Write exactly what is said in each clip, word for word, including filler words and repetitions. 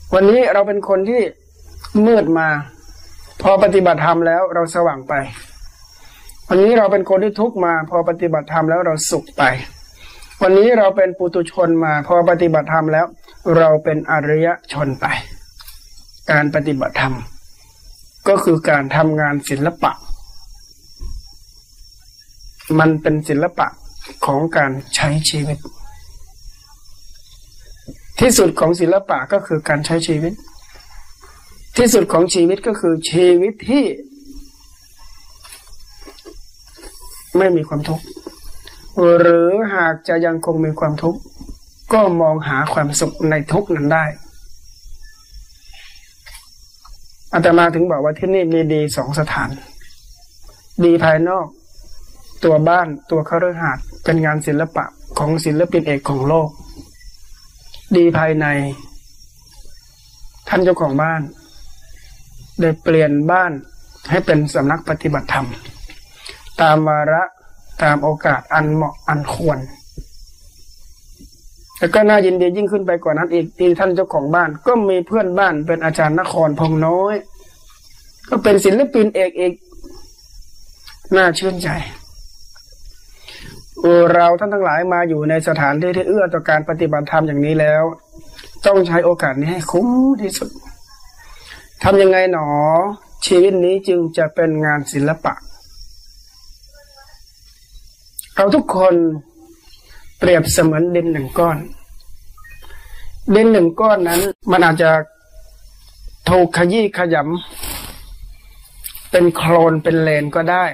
วันนี้เราเป็นคนที่มืดมาพอปฏิบัติธรรมแล้วเราสว่างไปวันนี้เราเป็นคนที่ทุกข์มาพอปฏิบัติธรรมแล้วเราสุขไปวันนี้เราเป็นปุถุชนมาพอปฏิบัติธรรมแล้วเราเป็นอริยชนไปการปฏิบัติธรรมก็คือการทำงานศิลปะมันเป็นศิลปะของการใช้ชีวิตที่สุดของศิลปะก็คือการใช้ชีวิตที่สุดของชีวิตก็คือชีวิตที่ไม่มีความทุกข์หรือหากจะยังคงมีความทุกข์ก็มองหาความสุขในทุกข์นั้นได้อาตมาถึงบอกว่าที่นี่มีดีสองสถานดีภายนอกตัวบ้านตัวคฤหาสน์เป็นงานศิลปะของศิลปินเอกของโลกดีภายในท่านเจ้าของบ้านได้เปลี่ยนบ้านให้เป็นสำนักปฏิบัติธรรมตามวาระตามโอกาสอันเหมาะอันควรแล้วก็น่ายินดียิ่งขึ้นไปกว่านั้นอีกที่ท่านเจ้าของบ้านก็มีเพื่อนบ้านเป็นอาจารย์นครพงน้อยก็เป็นศิลปินเอกอีกน่าชื่นใจเราท่านทั้งหลายมาอยู่ในสถานที่ที่เอื้อต่อการปฏิบัติธรรมอย่างนี้แล้วต้องใช้โอกาสนี้ให้คุ้มที่สุดทำยังไงหนอชีวิตนี้จึงจะเป็นงานศิลปะเราทุกคนเปรียบเสมือนดินหนึ่งก้อนดินหนึ่งก้อนนั้นมันอาจจะถูกขยี้ขยำเป็นโคลนเป็นเลนก็ได้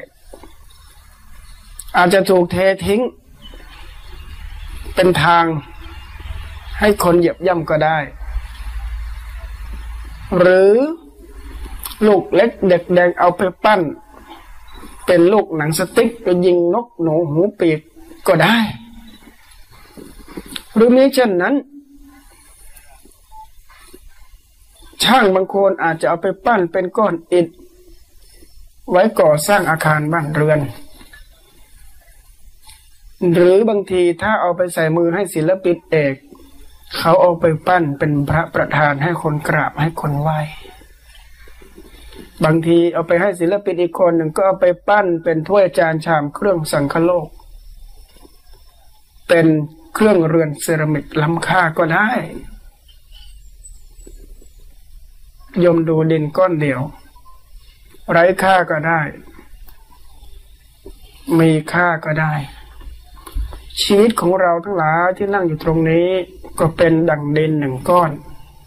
อาจจะถูกเททิ้งเป็นทางให้คนเหยียบย่ำก็ได้หรือลูกเล็กเด็กแดงเอาไปปั้นเป็นลูกหนังสติ๊กไปยิงนกหนูหูปีกก็ได้หรือมิเช่นนั้นช่างบางคนอาจจะเอาไปปั้นเป็นก้อนอิฐไว้ก่อสร้างอาคารบ้านเรือนหรือบางทีถ้าเอาไปใส่มือให้ศิลปินเอกเขาเอาไปปั้นเป็นพระประธานให้คนกราบให้คนไหว้บางทีเอาไปให้ศิลปินอีกคนหนึ่งก็เอาไปปั้นเป็นถ้วยจานชามเครื่องสังคโลกเป็นเครื่องเรือนเซรามิกล้ำค่าก็ได้ยมดูดินก้อนเดียวไร้ค่าก็ได้มีค่าก็ได้ชีวิตของเราทั้งหลายที่นั่งอยู่ตรงนี้ก็เป็นดั่งดินหนึ่งก้อน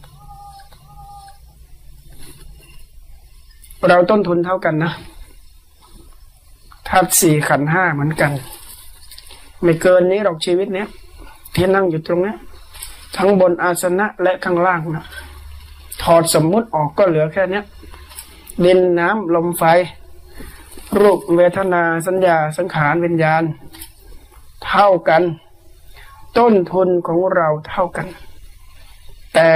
เราต้นทุนเท่ากันนะธาตุสี่ขันธ์ห้าเหมือนกันไม่เกินนี้หรอกชีวิตเนี้ยที่นั่งอยู่ตรงนี้ทั้งบนอาสนะและข้างล่างนะถอดสมมุติออกก็เหลือแค่นี้ดินน้ำลมไฟรูปเวทนาสัญญาสังขารวิญญาณเท่ากันต้นทุนของเราเท่ากันแต่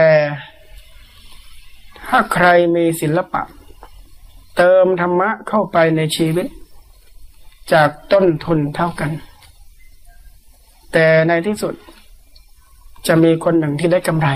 ถ้าใครมีศิลปะเติมธรรมะเข้าไปในชีวิตจากต้นทุนเท่ากันแต่ในที่สุดจะมีคนหนึ่งที่ได้กำไร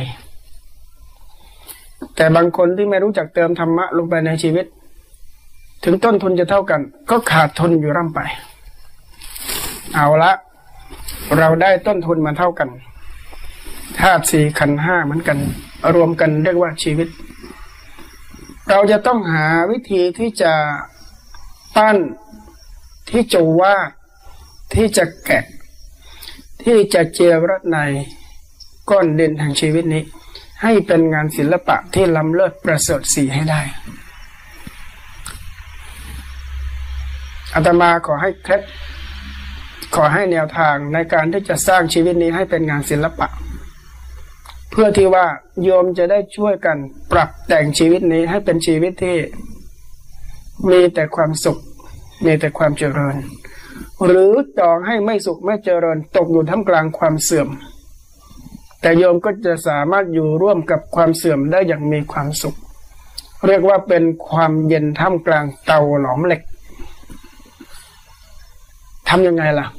แต่บางคนที่ไม่รู้จักเติมธรรมะลงไปในชีวิตถึงต้นทุนจะเท่ากันก็ขาดทุนอยู่ร่ำไปเอาละเราได้ต้นทุนมาเท่ากันธาตุสี่ขันธ์ห้าเหมือนกันรวมกันเรียกว่าชีวิตเราจะต้องหาวิธีที่จะปั้นที่จะวาดที่จะแกะที่จะเจรไนก้อนดินแห่งชีวิตนี้ให้เป็นงานศิลปะที่ล้ำเลิศประเสริฐสีให้ได้อาตมาขอให้เคล็ดขอให้แนวทางในการที่จะสร้างชีวิตนี้ให้เป็นงานศิลปะเพื่อที่ว่าโยมจะได้ช่วยกันปรับแต่งชีวิตนี้ให้เป็นชีวิตที่มีแต่ความสุขมีแต่ความเจริญหรือต่อให้ไม่สุขไม่เจริญตกอยู่ท่ามกลางความเสื่อมแต่โยมก็จะสามารถอยู่ร่วมกับความเสื่อมได้อย่างมีความสุขเรียกว่าเป็นความเย็นท่ามกลางเตาหลอมเหล็กทำยังไงล่ะ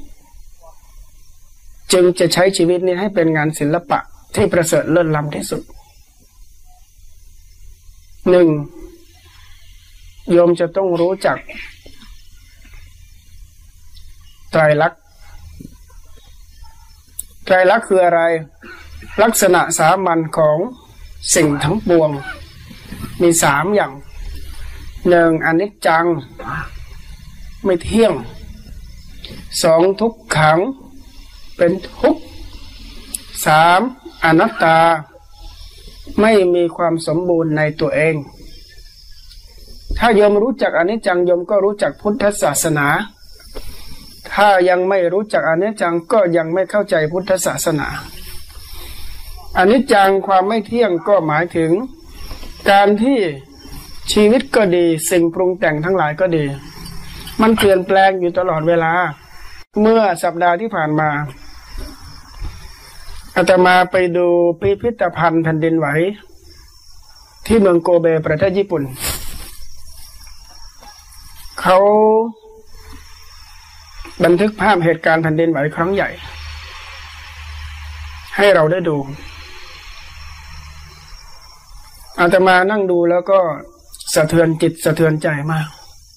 จึงจะใช้ชีวิตนี้ให้เป็นงานศิลปะที่ประเสริฐเลิศล้ำที่สุดหนึ่งโยมจะต้องรู้จักไตรลักษณ์ไตรลักษณ์คืออะไรลักษณะสามัญของสิ่งทั้งปวงมีสามอย่างหนึ่งอนิจจังไม่เที่ยงสองทุกขังเป็นทุกข์สามอนัตตาไม่มีความสมบูรณ์ในตัวเองถ้าโยมรู้จักอนิจจังโยมก็รู้จักพุทธศาสนาถ้ายังไม่รู้จักอนิจจังก็ยังไม่เข้าใจพุทธศาสนาอนิจจังความไม่เที่ยงก็หมายถึงการที่ชีวิตก็ดีสิ่งปรุงแต่งทั้งหลายก็ดีมันเปลี่ยนแปลงอยู่ตลอดเวลาเมื่อสัปดาห์ที่ผ่านมาอาตมาไปดูพิพิธภัณฑ์แผ่นดินไหวที่เมืองโกเบประเทศญี่ปุ่นเขาบันทึกภาพเหตุการณ์แผ่นดินไหวครั้งใหญ่ให้เราได้ดูอาตมานั่งดูแล้วก็สะเทือนจิตสะเทือนใจมาก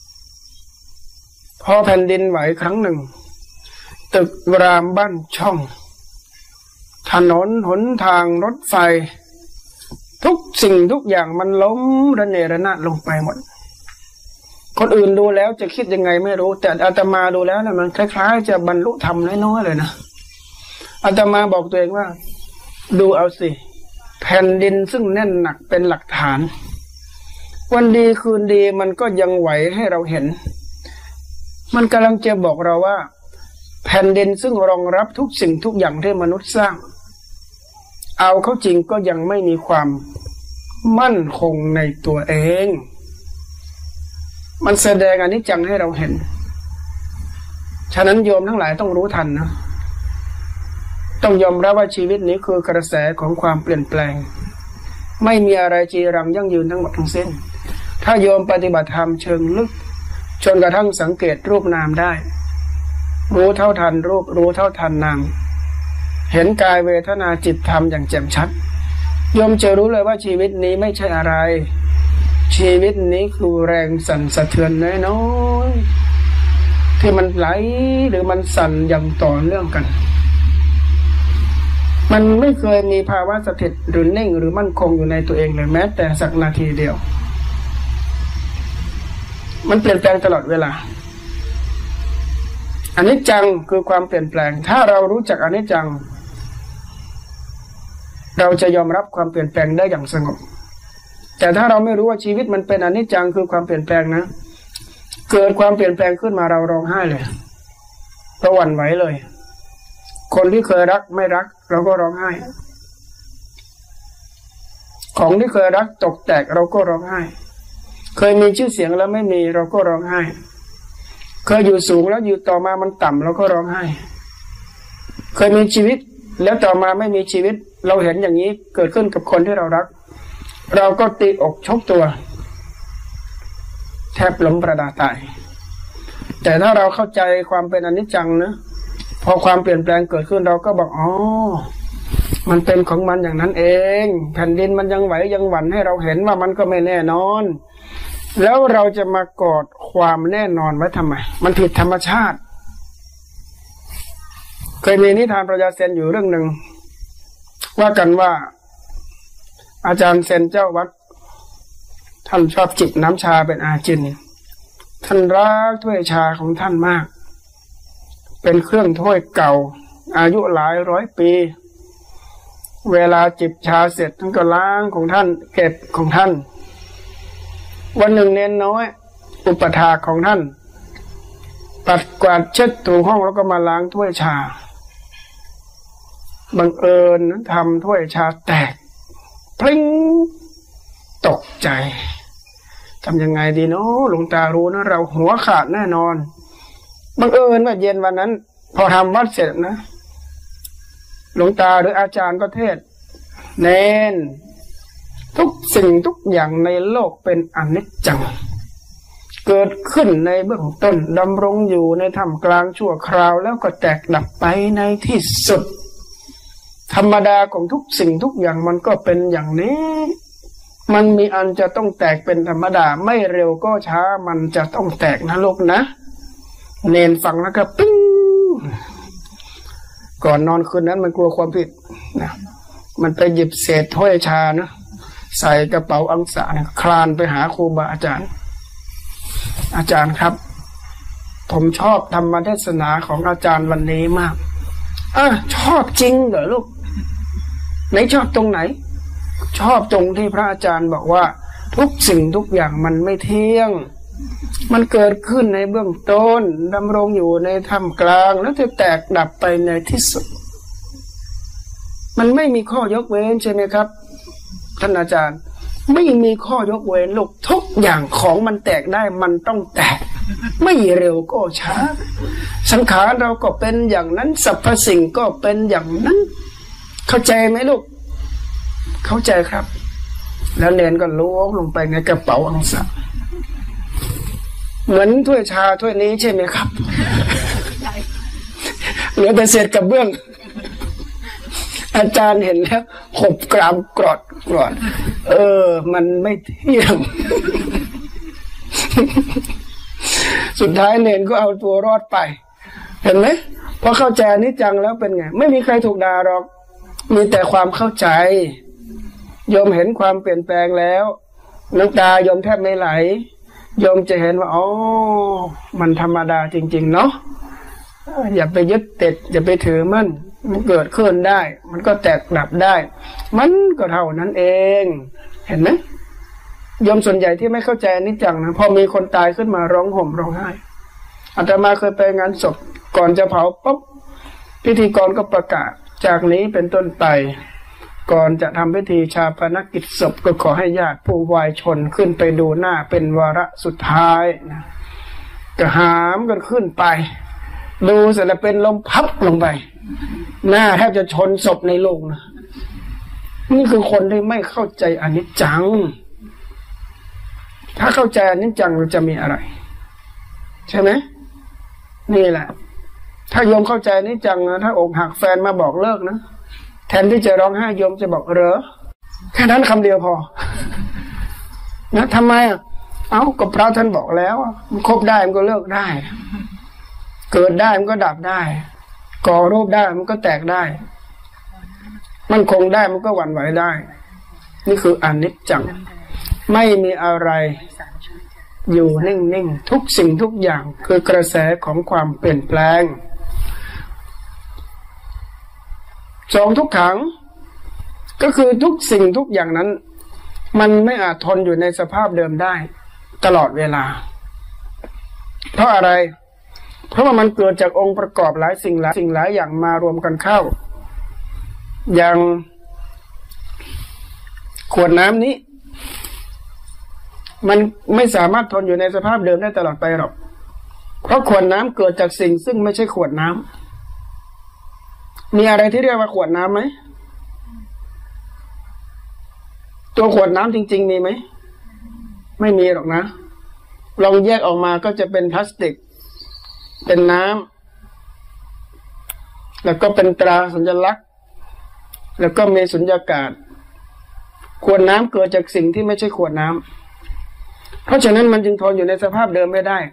พอแผ่นดินไหวครั้งหนึ่งตึกรามบ้านช่องถนนหนทางรถไฟทุกสิ่งทุกอย่างมันล้มระเนระนาดลงไปหมดคนอื่นดูแล้วจะคิดยังไงไม่รู้แต่อาตมาดูแล้วนะมันคล้ายๆจะบรรลุธรรมน้อยๆเลยนะอาตมาบอกตัวเองว่าดูเอาสิแผ่นดินซึ่งแน่นหนักเป็นหลักฐานวันดีคืนดีมันก็ยังไหวให้เราเห็นมันกำลังจะบอกเราว่าแผ่นดินซึ่งรองรับทุกสิ่งทุกอย่างที่มนุษย์สร้างเอาเข้าจริงก็ยังไม่มีความมั่นคงในตัวเองมันแสดงอนิจจังให้เราเห็นฉะนั้นโยมทั้งหลายต้องรู้ทันนะต้องยอมรับว่าชีวิตนี้คือกระแสของความเปลี่ยนแปลงไม่มีอะไรจีรังยั่งยืนทั้งหมดทั้งสิ้นถ้าโยมปฏิบัติธรรมเชิงลึกจนกระทั่งสังเกตรูปนามได้รู้เท่าทันรูปรู้เท่าทันนามเห็นกายเวทนาจิตธรรมอย่างแจ่มชัดโยมจะรู้เลยว่าชีวิตนี้ไม่ใช่อะไรชีวิตนี้คือแรงสั่นสะเทือนน้อยๆที่มันไหลหรือมันสั่นอย่างต่อเนื่องกันมันไม่เคยมีภาวะสถิตหรือนิ่งหรือมั่นคงอยู่ในตัวเองเลยแม้แต่สักนาทีเดียวมันเปลี่ยนแปลงตลอดเวลาอนิจจังคือความเปลี่ยนแปลงถ้าเรารู้จักอนิจจังเราจะยอมรับความเปลี่ยนแปลงได้อย่างสงบแต่ถ้าเราไม่รู้ว่าชีวิตมันเป็นอนิจจังคือความเปลี่ยนแปลงนะเกิดความเปลี่ยนแปลงขึ้นมาเราร้องไห้เลยเราหวั่นไหวเลยคนที่เคยรักไม่รักเราก็ร้องไห้ของที่เคยรักตกแตกเราก็ร้องไห้เคยมีชื่อเสียงแล้วไม่มีเราก็ร้องไห้เคยอยู่สูงแล้วอยู่ต่อมามันต่ำเราก็ร้องไห้เคยมีชีวิตแล้วต่อมาไม่มีชีวิตเราเห็นอย่างนี้เกิดขึ้นกับคนที่เรารักเราก็ตีอกชกตัวแทบล้มประดาตายแต่ถ้าเราเข้าใจความเป็นอนิจจังนะพอความเปลี่ยนแปลงเกิดขึ้นเราก็บอกอ๋อมันเป็นของมันอย่างนั้นเองแผ่นดินมันยังไหวยังหวั่นให้เราเห็นว่ามันก็ไม่แน่นอนแล้วเราจะมากอดความแน่นอนไว้ทำไมมันผิดธรรมชาติเคยมีนิทานประยาเซนอยู่เรื่องหนึ่งว่ากันว่าอาจารย์เซนเจ้าวัดท่านชอบจิบน้ำชาเป็นอาจินท่านรักถ้วยชาของท่านมากเป็นเครื่องถ้วยเก่าอายุหลายร้อยปีเวลาจิบชาเสร็จท่านก็ล้างของท่านเก็บของท่านวันหนึ่งเนนน้อยอุปถากของท่านปัดกวาดเช็ดถูห้องแล้วก็มาล้างถ้วยชาบังเอิญทำถ้วยชาแตกพลิ้งตกใจทำยังไงดีเนาะหลวงตารู้นะเราหัวขาดแน่นอนบังเอิญว่าเย็นวันนั้นพอทำวัดเสร็จนะหลวงตาหรืออาจารย์ก็เทศเน้นทุกสิ่งทุกอย่างในโลกเป็นอนิจจังเกิดขึ้นในเบื้องต้นดำรงอยู่ในท่ามกลางชั่วคราวแล้วก็แตกดับไปในที่สุดธรรมดาของทุกสิ่งทุกอย่างมันก็เป็นอย่างนี้มันมีอันจะต้องแตกเป็นธรรมดาไม่เร็วก็ช้ามันจะต้องแตกนะลูกนะเนนฟังแล้วก็ปิ้งก่อนนอนคืนนั้นมันกลัวความผิดนะมันไปหยิบเศษถ้วยชานะใส่กระเป๋าอังสะนะคลานไปหาครูบาอาจารย์อาจารย์ครับผมชอบธรรมเทศนาของอาจารย์วันนี้มากอ่ะชอบจริงเหรอลูกไหนชอบตรงไหนชอบตรงที่พระอาจารย์บอกว่าทุกสิ่งทุกอย่างมันไม่เที่ยงมันเกิดขึ้นในเบื้องต้นดำรงอยู่ในท่ามกลางแล้วจะแตกดับไปในที่สุดมันไม่มีข้อยกเว้นใช่ไหมครับท่านอาจารย์ไม่มีข้อยกเว้นลูกทุกอย่างของมันแตกได้มันต้องแตกไม่เร็วก็ช้าสังขารเราก็เป็นอย่างนั้นสรรพสิ่งก็เป็นอย่างนั้นเข้าใจไหมลูกเข้าใจครับแล้วเนนก็ล้วงลงไปในกระเป๋าอังสะเหมือนถ้วยชาถ้วยนี้ใช่ไหมครับเหลือแต่เศษกระเบื้องอาจารย์เห็นแล้วขบกรามกรอดกรอดเออมันไม่เที่ยงสุดท้ายเนนก็เอาตัวรอดไปเห็นไหมพอเข้าใจอนิจจังแล้วเป็นไงไม่มีใครถูกด่าหรอกมีแต่ความเข้าใจโยมเห็นความเปลี่ยนแปลงแล้วน้ำตาโยมแทบไม่ไหลโยมจะเห็นว่าอ๋อมันธรรมดาจริงๆเนาะอย่าไปยึดติดอย่าไปถือมั่นมันเกิดขึ้นได้มันก็แตกดับได้มันก็เท่านั้นเองเห็นไหมโยมส่วนใหญ่ที่ไม่เข้าใจอนิจจังนะพอมีคนตายขึ้นมาร้องห่มร้องไห้อาตมาเคยไปงานศพก่อนจะเผาปุ๊บพิธีกรก็ประกาศจากนี้เป็นต้นไปก่อนจะทำพิธีชาปนกิจศพก็ขอให้ญาติผู้วายชนขึ้นไปดูหน้าเป็นวาระสุดท้ายนะก็หามกันขึ้นไปดูเสร็จแล้วเป็นลมพับลงไปหน้าแทบจะชนศพในโลงนะนี่คือคนที่ไม่เข้าใจอนิจจังถ้าเข้าใจอนิจจังเราจะมีอะไรใช่ไหมนี่แหละถ้าโยมเข้าใจอนิจจังนะถ้าอกหักแฟนมาบอกเลิกนะแทนที่จะร้องไห้โยมจะบอกเหรอแค่นั้นคำเดียวพอนะทำไมอ่ะเอ้าก็พระท่านบอกแล้วมันคบได้มันก็เลิกได้เกิดได้มันก็ดับได้ก่อรูปได้มันก็แตกได้มันคงได้มันก็หวั่นไหวได้นี่คืออนิจจังไม่มีอะไรอยู่นิ่งๆทุกสิ่งทุกอย่างคือกระแสของความเปลี่ยนแปลงสองทุกขังก็คือทุกสิ่งทุกอย่างนั้นมันไม่อาจทนอยู่ในสภาพเดิมได้ตลอดเวลาเพราะอะไรเพราะว่ามันเกิดจากองค์ประกอบหลายสิ่งหลายสิ่งหลายอย่างมารวมกันเข้าอย่างขวดน้ำนี้มันไม่สามารถทนอยู่ในสภาพเดิมได้ตลอดไปหรอกเพราะขวดน้ำเกิดจากสิ่งซึ่งไม่ใช่ขวดน้ำมีอะไรที่เรียกว่าขวดน้ำไหมตัวขวดน้ำจริงๆมีไหมไม่มีหรอกนะลองแยกออกมาก็จะเป็นพลาสติกเป็นน้ำแล้วก็เป็นตราสัญลักษณ์แล้วก็มีสุญญากาศขวดน้ำเกิดจากสิ่งที่ไม่ใช่ขวดน้ำเพราะฉะนั้นมันจึงทนอยู่ในสภาพเดิมไม่ได้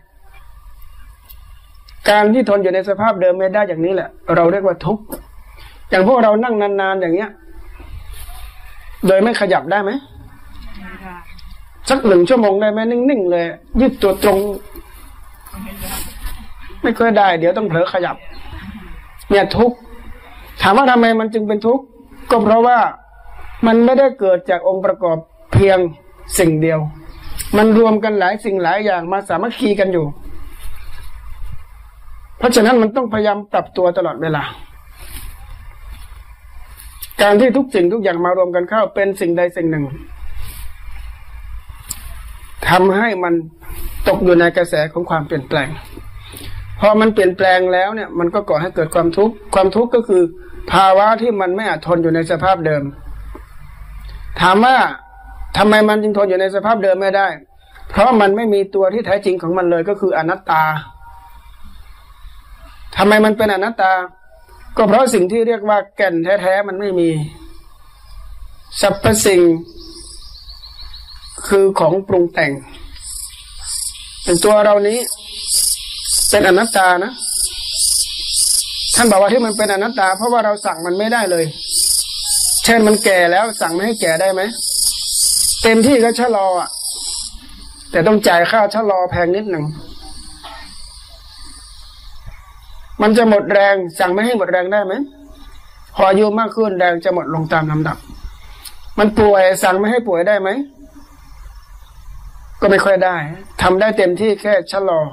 การที่ทนอยู่ในสภาพเดิมไม่ได้อย่างนี้แหละเราเรียกว่าทุกข์อย่างพวกเรานั่งนานๆอย่างเงี้ยโดยไม่ขยับได้ไหมสักหนึ่งชั่วโมงได้ไหมนิ่งๆเลยยืดตัวตรงไม่เคยได้เดี๋ยวต้องเผลอขยับเนี่ยทุกข์ถามว่าทำไมมันจึงเป็นทุกข์ก็เพราะว่ามันไม่ได้เกิดจากองค์ประกอบเพียงสิ่งเดียวมันรวมกันหลายสิ่งหลายอย่างมาสามัคคีกันอยู่เพราะฉะนั้นมันต้องพยายามปรับตัวตลอดเวลาการที่ทุกสิ่งทุกอย่างมารวมกันเข้าเป็นสิ่งใดสิ่งหนึ่งทำให้มันตกอยู่ในกระแสของความเปลี่ยนแปลงพอมันเปลี่ยนแปลงแล้วเนี่ยมันก็ก่อให้เกิดความทุกข์ความทุกข์ก็คือภาวะที่มันไม่อาจทนอยู่ในสภาพเดิมถามว่าทำไมมันจึงทนอยู่ในสภาพเดิมไม่ได้เพราะมันไม่มีตัวที่แท้จริงของมันเลยก็คืออนัตตาทำไมมันเป็นอนัตตาก็เพราะสิ่งที่เรียกว่าแก่นแท้ๆมันไม่มีสรรพสิ่งคือของปรุงแต่งเป็นตัวเรานี้เป็นอนัตตานะท่านบอกว่าที่มันเป็นอนัตตาเพราะว่าเราสั่งมันไม่ได้เลยเช่นมันแก่แล้วสั่งไม่ให้แก่ได้ไหมเต็มที่ก็ชะลออ่ะแต่ต้องจ่ายค่าชะลอแพงนิดหนึ่งมันจะหมดแรงสั่งไม่ให้หมดแรงได้ไหมพออายุมากขึ้นแรงจะหมดลงตามลำดับมันป่วยสั่งไม่ให้ป่วยได้ไหมก็ไม่ค่อยได้ทำได้เต็มที่แค่ชะลอ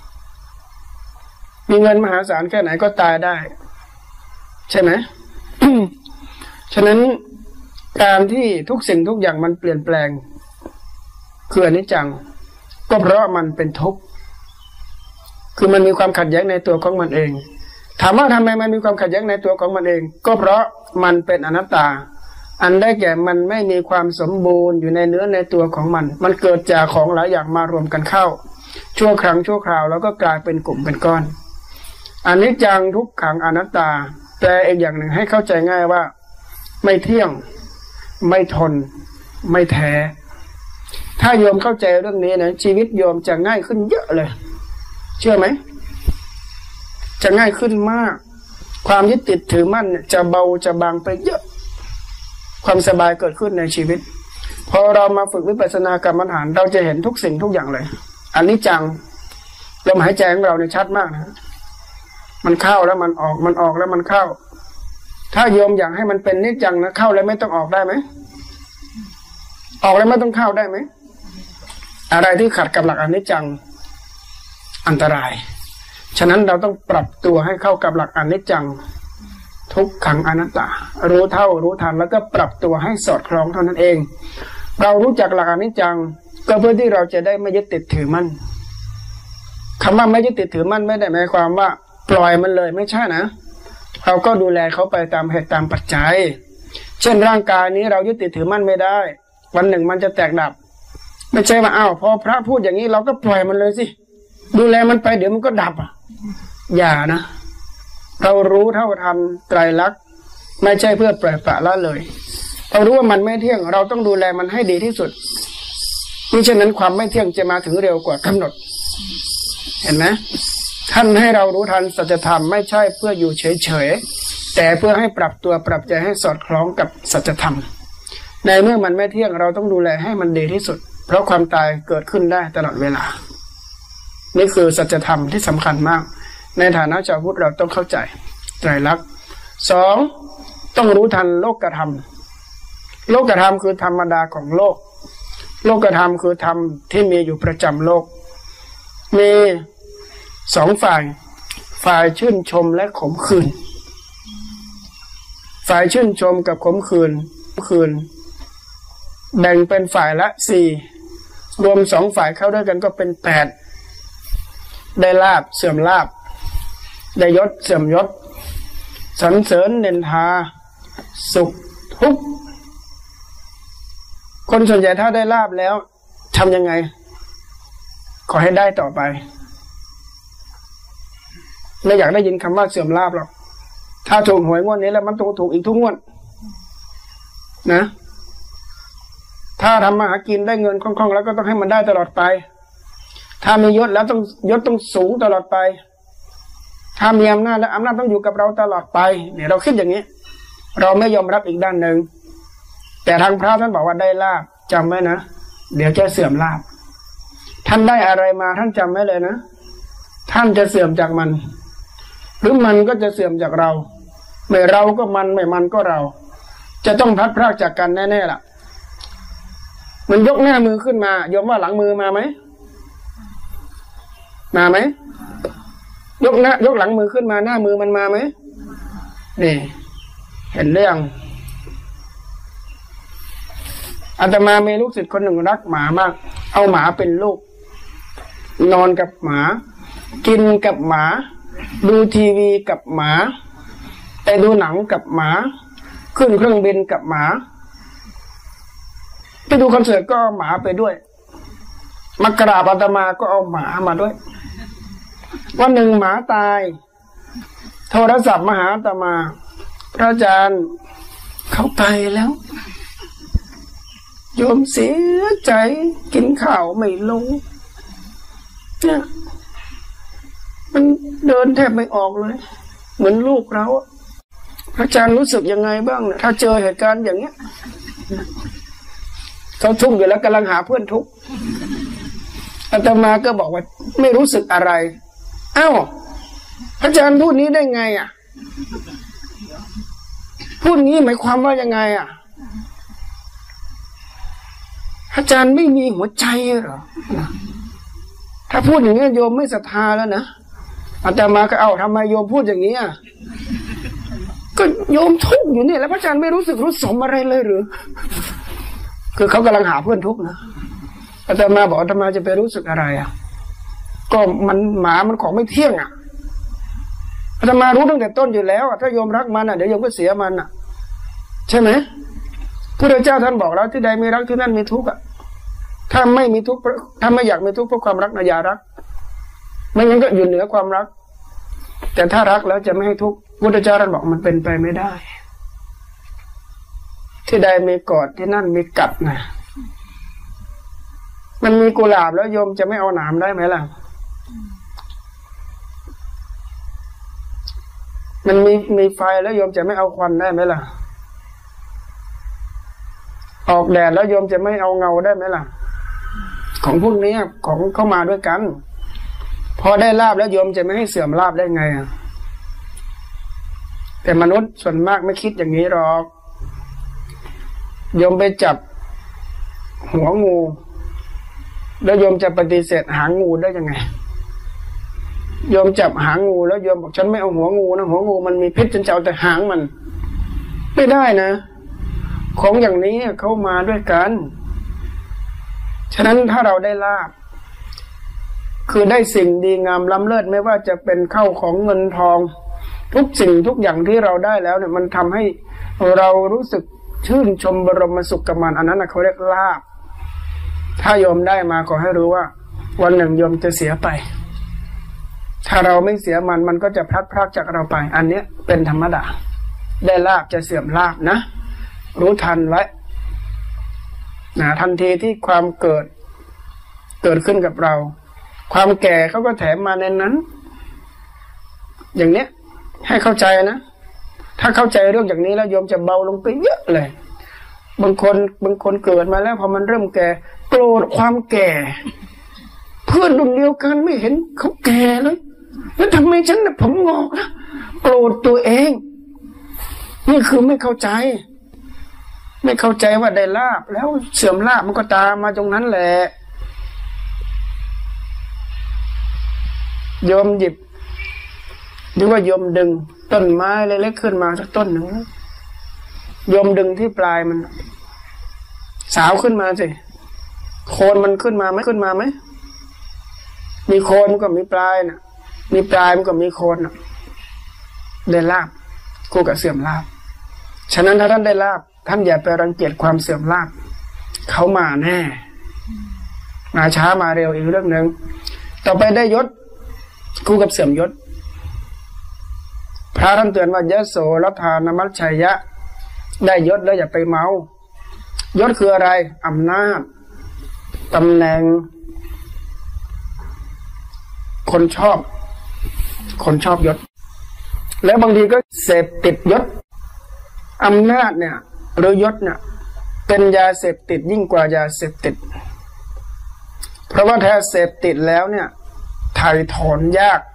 มีเงินมหาศาลแค่ไหนก็ตายได้ใช่ไหม ฉะนั้นการที่ทุกสิ่งทุกอย่างมันเปลี่ยนแปลงคืออนิจจังก็เพราะมันเป็นทุกข์คือมันมีความขัดแย้งในตัวของมันเองถามว่าทำไมมันมีความขัดแย้งในตัวของมันเองก็เพราะมันเป็นอนัตตาอันได้แก่มันไม่มีความสมบูรณ์อยู่ในเนื้อในตัวของมันมันเกิดจากของหลายอย่างมารวมกันเข้าชั่วครั้งชั่วคราวแล้วก็กลายเป็นกลุ่มเป็นก้อนอนิจจังทุกขังอนัตตาแปลอีกอย่างหนึ่งให้เข้าใจง่ายว่าไม่เที่ยงไม่ทนไม่แท้ถ้าโยมเข้าใจเรื่องนี้นะชีวิตโยมจะง่ายขึ้นเยอะเลยเชื่อไหมจะง่ายขึ้นมากความยึดติดถือมั่นจะเบาจะบางไปเยอะความสบายเกิดขึ้นในชีวิตพอเรามาฝึกวิปัสสนากรรมฐานเราจะเห็นทุกสิ่งทุกอย่างเลยอันนี้จังลมหายใจของเราเนี่ยชัดมากนะมันเข้าแล้วมันออกมันออกแล้วมันเข้าถ้าโยมอยากให้มันเป็นนิจจังนะเข้าแล้วไม่ต้องออกได้ไหมออกแล้วไม่ต้องเข้าได้ไหมอะไรที่ขัดกับหลักอนิจจังอันตรายฉะนั้นเราต้องปรับตัวให้เข้ากับหลักอนิจจังทุกขังอนัตตารู้เท่ารู้ทันแล้วก็ปรับตัวให้สอดคล้องเท่านั้นเองเรารู้จักหลักอนิจจังก็เพื่อที่เราจะได้ไม่ยึดติดถือมั่นคำว่าไม่ยึดติดถือมั่นไม่ได้หมายความว่าปล่อยมันเลยไม่ใช่นะเราก็ดูแลเขาไปตามเหตุตามปัจจัยเช่นร่างกายนี้เรายึดติดถือมั่นไม่ได้วันหนึ่งมันจะแตกดับไม่ใช่ว่าอ้าวพอพระพูดอย่างนี้เราก็ปล่อยมันเลยสิดูแลมันไปเดี๋ยวมันก็ดับอ่ะอย่านะเรารู้เท่าทันไตรลักษณ์ไม่ใช่เพื่อปล่อยปละละเลยเรารู้ว่ามันไม่เที่ยงเราต้องดูแลมันให้ดีที่สุดมิฉะนั้นความไม่เที่ยงจะมาถึงเร็วกว่ากำหนดเห็นไหมท่านให้เรารู้ทันสัจธรรมไม่ใช่เพื่ออยู่เฉยๆแต่เพื่อให้ปรับตัวปรับใจให้สอดคล้องกับสัจธรรมในเมื่อมันไม่เที่ยงเราต้องดูแลให้มันดีที่สุดเพราะความตายเกิดขึ้นได้ตลอดเวลานี่คือสัจธรรมที่สำคัญมากในฐานะชาวพุทธเราต้องเข้าใจไตรลักษณ์สองต้องรู้ทันโลกธรรมโลกธรรมคือธรรมดาของโลกโลกธรรมคือธรรมที่มีอยู่ประจำโลกมีสองฝ่ายฝ่ายชื่นชมและขมขื่นฝ่ายชื่นชมกับขมขื่นคืนแบ่งเป็นฝ่ายละสี่รวมสองฝ่ายเข้าด้วยกันก็เป็นแปดได้ลาภเสื่อมลาภได้ยศเสื่อมยศสรรเสริญเนินทาสุขทุกข์คนส่วนใหญ่ถ้าได้ลาภแล้วทำยังไงขอให้ได้ต่อไปไม่อยากได้ยินคำว่าเสื่อมลาภหรอกถ้าถูกหวยงวดนี้แล้วมันถูกถูกอีกทุกงวดนะถ้าทำมาหากินได้เงินคล่องๆแล้วก็ต้องให้มันได้ตลอดไปถ้ามียศแล้วต้องยศต้องสูงตลอดไปถ้ามีอำนาจแล้วอำนาจต้องอยู่กับเราตลอดไปเนี่ยเราคิดอย่างนี้เราไม่ยอมรับอีกด้านหนึ่งแต่ทางพระท่านบอกว่าได้ลาภจำไว้นะเดี๋ยวจะเสื่อมลาภท่านได้อะไรมาท่านจำไว้เลยนะท่านจะเสื่อมจากมันหรือมันก็จะเสื่อมจากเราไม่เราก็มันไม่มันก็เราจะต้องพลัดพรากจากกันแน่ๆล่ะมันยกหน้ามือขึ้นมายอมว่าหลังมือมาไหมมาไหมยกหน้ายกหลังมือขึ้นมาหน้ามือมันมาไหมนี่เห็นเรื่องอาตมามีลูกศิษย์คนหนึ่งรักหมามากเอาหมาเป็นลูกนอนกับหมากินกับหมาดูทีวีกับหมาไปดูหนังกับหมาขึ้นเครื่องบินกับหมาไปดูคอนเสิร์ตก็เอาหมาไปด้วยมากราบอาตมาก็เอาหมามาด้วยวันหนึ่งหมาตายโทรศัพท์มาหาอาตมาพระอาจารย์เขาไปแล้วโยมเสียใจกินข้าวไม่ลงเนี่ยมันเดินแทบไม่ออกเลยเหมือนลูกเราอาจารย์รู้สึกยังไงบ้างเนี่ยถ้าเจอเหตุการณ์อย่างเนี้ยเขาทุกข์อยู่แล้วกำลังหาเพื่อนทุกข์อาตมาก็บอกว่าไม่รู้สึกอะไรอ้าวอาจารย์พูดนี้ได้ไงอ่ะพูดนี้หมายความว่ายังไงอ่ะอาจารย์ไม่มีหัวใจเหรอถ้าพูดอย่างนี้โยมไม่ศรัทธาแล้วนะอาตมาก็เอาทำไมโยมพูดอย่างนี้อ่ะก็โยมทุกข์อยู่เนี่ยแล้วพระอาจารย์ไม่รู้สึกรู้สมอะไรเลยหรือคือเขากำลังหาเพื่อนทุกข์นะอาตมาบอกอาตมาจะไปรู้สึกอะไรอ่ะก็มันหมามันของไม่เที่ยงอ่ะอาตมารู้ตั้งแต่ต้นอยู่แล้วถ้าโยมรักมันอ่ะเดี๋ยวโยมก็เสียมันอ่ะใช่ไหมพระเจ้าท่านบอกแล้วที่ใดมีรักที่นั่นมีทุกข์อ่ะถ้าไม่มีทุกข์ถ้าไม่อยากมีทุกข์เพราะความรักนะอย่ารักไม่งั้นก็อยู่เหนือความรักแต่ถ้ารักแล้วจะไม่ให้ทุกข์พระเจ้าท่านบอกมันเป็นไปไม่ได้ที่ใดมีกอดที่นั่นมีกัดนะมันมีกุหลาบแล้วโยมจะไม่เอาหนามได้ไหมล่ะมันมีมีไฟแล้วโยมจะไม่เอาควันได้ไหมล่ะออกแดดแล้วโยมจะไม่เอาเงาได้ไหมล่ะของพวกนี้ของเข้ามาด้วยกันพอได้ลาบแล้วโยมจะไม่ให้เสื่อมลาบได้ไงอ่ะแต่มนุษย์ส่วนมากไม่คิดอย่างนี้หรอกโยมไปจับหัวงูแล้วโยมจะปฏิเสธหางงูได้ยังไงโยมจับหางงูแล้วโยมบอกฉันไม่เอาหัวงูนะหัวงูมันมีพิษฉันจะเอาแต่หางมันไม่ได้นะของอย่างนี้เข้ามาด้วยกันฉะนั้นถ้าเราได้ลาบคือได้สิ่งดีงามล้ำเลิศไม่ว่าจะเป็นเข้าของเงินทองทุกสิ่งทุกอย่างที่เราได้แล้วเนี่ยมันทำให้เรารู้สึกชื่นชมบรมสุขกับมันอันนั้นนะเขาเรียกลาภถ้าโยมได้มาขอให้รู้ว่าวันหนึ่งโยมจะเสียไปถ้าเราไม่เสียมันมันก็จะพลัดพรากจากเราไปอันนี้เป็นธรรมดาได้ลาภจะเสื่อมลาภนะรู้ทันไว้นะทันทีที่ความเกิดเกิดขึ้นกับเราความแก่เขาก็แถมมาในนั้นอย่างเนี้ยให้เข้าใจนะถ้าเข้าใจเรื่องอย่างนี้แล้วโยมจะเบาลงไปเยอะเลยบางคนบางคนเกิดมาแล้วพอมันเริ่มแก่โกรธความแก่เพื่อนรุ่นเดียวกันไม่เห็นเขาแก่เลยแล้วทำไมฉันน่ะผมงอกนะโกรธตัวเองนี่คือไม่เข้าใจไม่เข้าใจว่าได้ลาบแล้วเสื่อมลาบมันก็ตามมาตรงนั้นแหละโยมหยิบหรือว่าโยมดึงต้นไม้เล็กๆขึ้นมาสักต้นหนึ่งโยมดึงที่ปลายมันสาวขึ้นมาสิโคนมันขึ้นมาไหมขึ้นมาไหมมีโคนมันก็มีปลายนะมีปลายมันก็มีโคนนะได้ลาบคู่กับเสื่อมลาบฉะนั้นถ้าท่านได้ลาบท่านอย่าไปรังเกียจความเสื่อมลาบเขามาแน่มาช้ามาเร็วอีกเรื่องหนึ่งต่อไปได้ยศคู่กับเสื่อมยศพระท่านเตือนว่ายโสรัฐานมัชชัยยะได้ยศแล้วอย่าไปเมายศคืออะไรอำนาจตำแหน่งคนชอบคนชอบยศแล้วบางทีก็เสพติดยศอำนาจเนี่ยหรือยศเนี่ยเป็นยาเสพติดยิ่งกว่ายาเสพติดเพราะว่าถ้าเสพติดแล้วเนี่ยถ่ายถอนยาก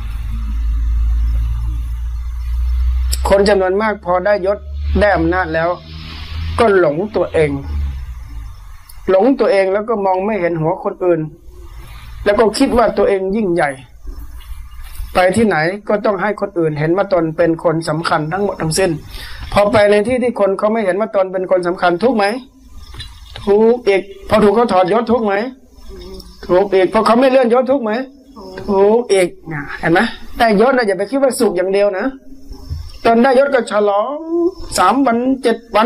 คนจำนวนมากพอได้ยศได้อำนาจแล้วก็หลงตัวเองหลงตัวเองแล้วก็มองไม่เห็นหัวคนอื่นแล้วก็คิดว่าตัวเองยิ่งใหญ่ไปที่ไหนก็ต้องให้คนอื่นเห็นว่าตนเป็นคนสำคัญทั้งหมดทั้งสิ้นพอไปในที่ที่คนเขาไม่เห็นว่าตนเป็นคนสำคัญทุกไหมทุกอีกพอถูกเขาถอดยศทุกไหมทุกอีกพอเขาไม่เลื่อนยศทุกไหมทุกอีกเห็นไหมได้ยศนะอย่าไปคิดว่าสุขอย่างเดียวนะตอนได้ยศก็ฉลองสามวันเจ็ดวัน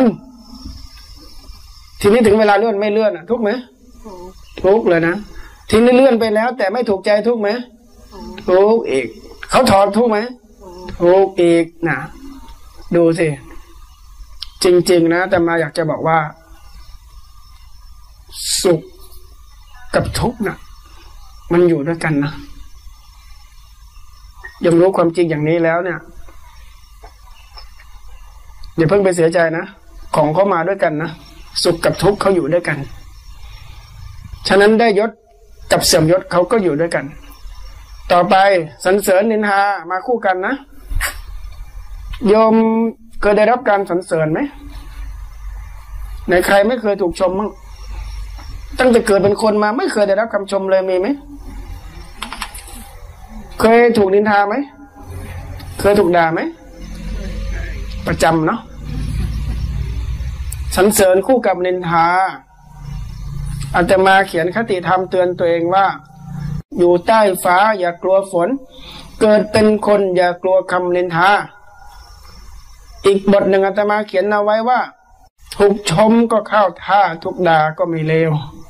ทีนี้ถึงเวลาเลื่อนไม่เลื่อนอ่ะทุกไหมทุกเลยนะทีนี้เลื่อนไปแล้วแต่ไม่ถูกใจทุกไหมทุกอีกเขาถอดทุกไหมทุกอีกนะดูสิจริงๆนะแต่มาอยากจะบอกว่าสุขกับทุกข์นะมันอยู่ด้วยกันนะยอมรู้ความจริงอย่างนี้แล้วเนี่ยอย่าเพิ่งไปเสียใจนะของเขามาด้วยกันนะสุขกับทุกข์เขาอยู่ด้วยกันฉะนั้นได้ยศกับเสื่อมยศเขาก็อยู่ด้วยกันต่อไปสรรเสริญนินทามาคู่กันนะโยมเคยได้รับการสรรเสริญไหมในใครไม่เคยถูกชมมั้งตั้งแต่เกิดเป็นคนมาไม่เคยได้รับคำชมเลยมีไหมเคยถูกนินทาไหมเคยถูกด่าไหมประจำเนาะสรรเสริญคู่กับนินทาอาตมาเขียนคติธรรมเตือนตัวเองว่าอยู่ใต้ฟ้าอย่ากลัวฝนเกิดเป็นคนอย่ากลัวคำนินทาอีกบทหนึ่งอาตมาเขียนเอาไว้ว่าถูกชมก็เข้าท่าถูกด่าก็ไม่เลว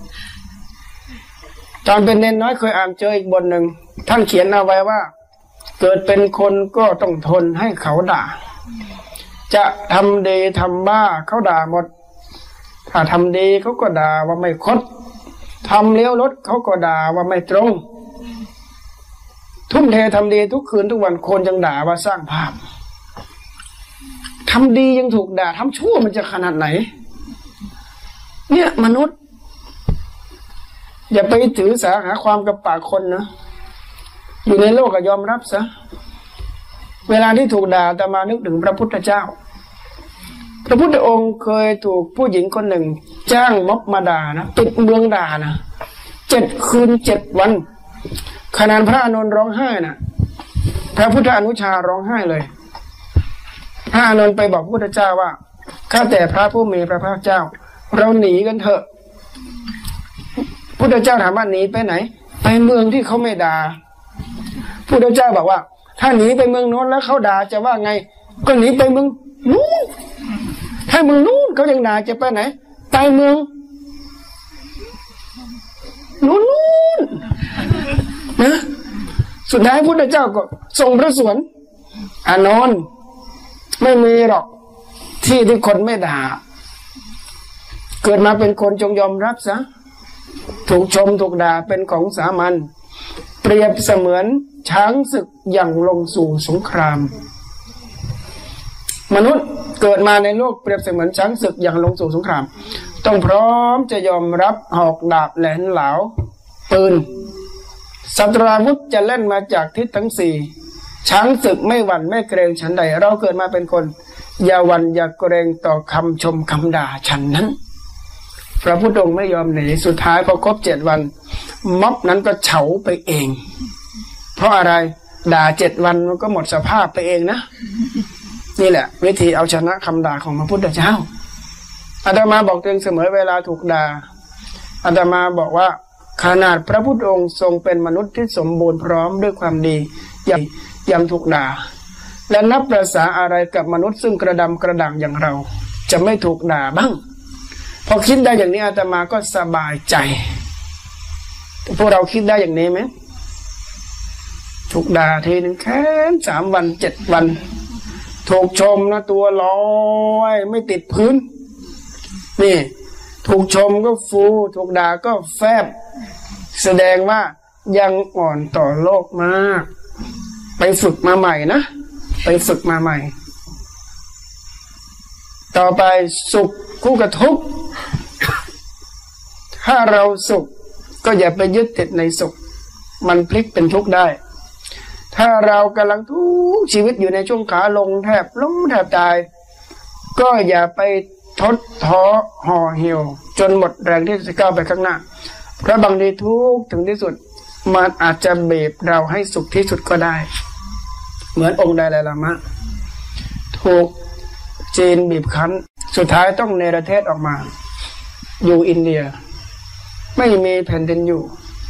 ตอนเป็นเนนน้อยเคยอ่านเจออีกบทหนึ่งท่านเขียนเอาไว้ว่าเกิดเป็นคนก็ต้องทนให้เขาด่าจะทำดีทำบ้าเขาด่าหมดถ้าทำดีเขาก็ด่าว่าไม่คดทำเลี้ยวรถเขาก็ด่าว่าไม่ตรงทุ่มเททำดีทุกคืนทุกวันคนยังด่าว่าสร้างภาพทำดียังถูกด่าทำชั่วมันจะขนาดไหนเนี่ยมนุษย์อย่าไปถือสาหาความกับปากคนนะอยู่ในโลกก็ยอมรับซะเวลาที่ถูกด่าแต่มานึกถึงพระพุทธเจ้าพระพุทธองค์เคยถูกผู้หญิงคนหนึ่งจ้างม็อบมาด่านะปิดเมืองด่านะเจ็ดคืนเจ็ดวันขณะพระอานนท์ร้องไห้นะพระพุทธอนุชาร้องไห้เลยพระอานนท์ไปบอกพระพุทธเจ้าว่าข้าแต่พระผู้มีพระภาคเจ้าเราหนีกันเถอะพุทธเจ้าถามว่าหนีไปไหนไปเมืองที่เขาไม่ด่าพุทธเจ้าบอกว่าถ้าหนีไปเมืองโน้นแล้วเขาด่าจะว่าไงก็หนีไปเมืองนู้นถ้าเมืองนู้นเขายังด่าจะไปไหนไปเมืองนู้นนู้นนะสุดท้ายพุทธเจ้าก็ทรงพระสวนอานนท์ไม่มีหรอกที่ที่คนไม่ด่าเกิดมาเป็นคนจงยอมรับซะถูกชมถูกด่าเป็นของสามัญเปรียบเสมือนช้างศึกอย่างลงสู่สงครามมนุษย์เกิดมาในโลกเปรียบเสมือนช้างศึกอย่างลงสู่สงครามต้องพร้อมจะยอมรับหอกดาบแหลมเหลาปืนศัตราวุธจะเล่นมาจากทิศทั้งสี่ช้างศึกไม่หวั่นไม่เกรงฉันใดเราเกิดมาเป็นคนอย่าหวั่นอย่าเกรงต่อคำชมคำด่าฉันนั้นพระพุทธองค์ไม่ยอมหนีสุดท้ายพอครบเจ็ดวันม็อบนั้นก็เฉาไปเองเพราะอะไรด่าเจ็ดวันมันก็หมดสภาพไปเองนะนี่แหละวิธีเอาชนะคำด่าของพระพุทธเจ้าอาตมาบอกตัวเองเสมอเวลาถูกด่าอาตมาบอกว่าขนาดพระพุทธองค์ทรงเป็นมนุษย์ที่สมบูรณ์พร้อมด้วยความดียังยังถูกด่าและนับประสาอะไรกับมนุษย์ซึ่งกระดำกระด่างอย่างเราจะไม่ถูกด่าบ้างพอคิดได้อย่างนี้อาตมาก็สบายใจพวกเราคิดได้อย่างนี้ไหมถูกด่าทีนึงแค่สามวันเจ็ดวันถูกชมนะตัวลอยไม่ติดพื้นนี่ถูกชมก็ฟูถูกด่าก็แฟบแสดงว่ายังอ่อนต่อโลกมากไปฝึกมาใหม่นะไปฝึกมาใหม่ต่อไปสุขคู่กับทุกข์ถ้าเราสุขก็อย่าไปยึดติดในสุขมันพลิกเป็นทุกข์ได้ถ้าเรากำลังทุกชีวิตอยู่ในช่วงขาลงแทบล้มแทบตายก็อย่าไปทดท้อห่อเหี่ยวจนหมดแรงที่จะก้าวไปข้างหน้าเพราะบางทีทุกข์ถึงที่สุดมันอาจจะบีบเราให้สุขที่สุดก็ได้เหมือนองค์ไดไลลามะถูกจีนบีบคั้นสุดท้ายต้องเนรเทศออกมาอยู่อินเดียไม่มีแผ่นดินอยู่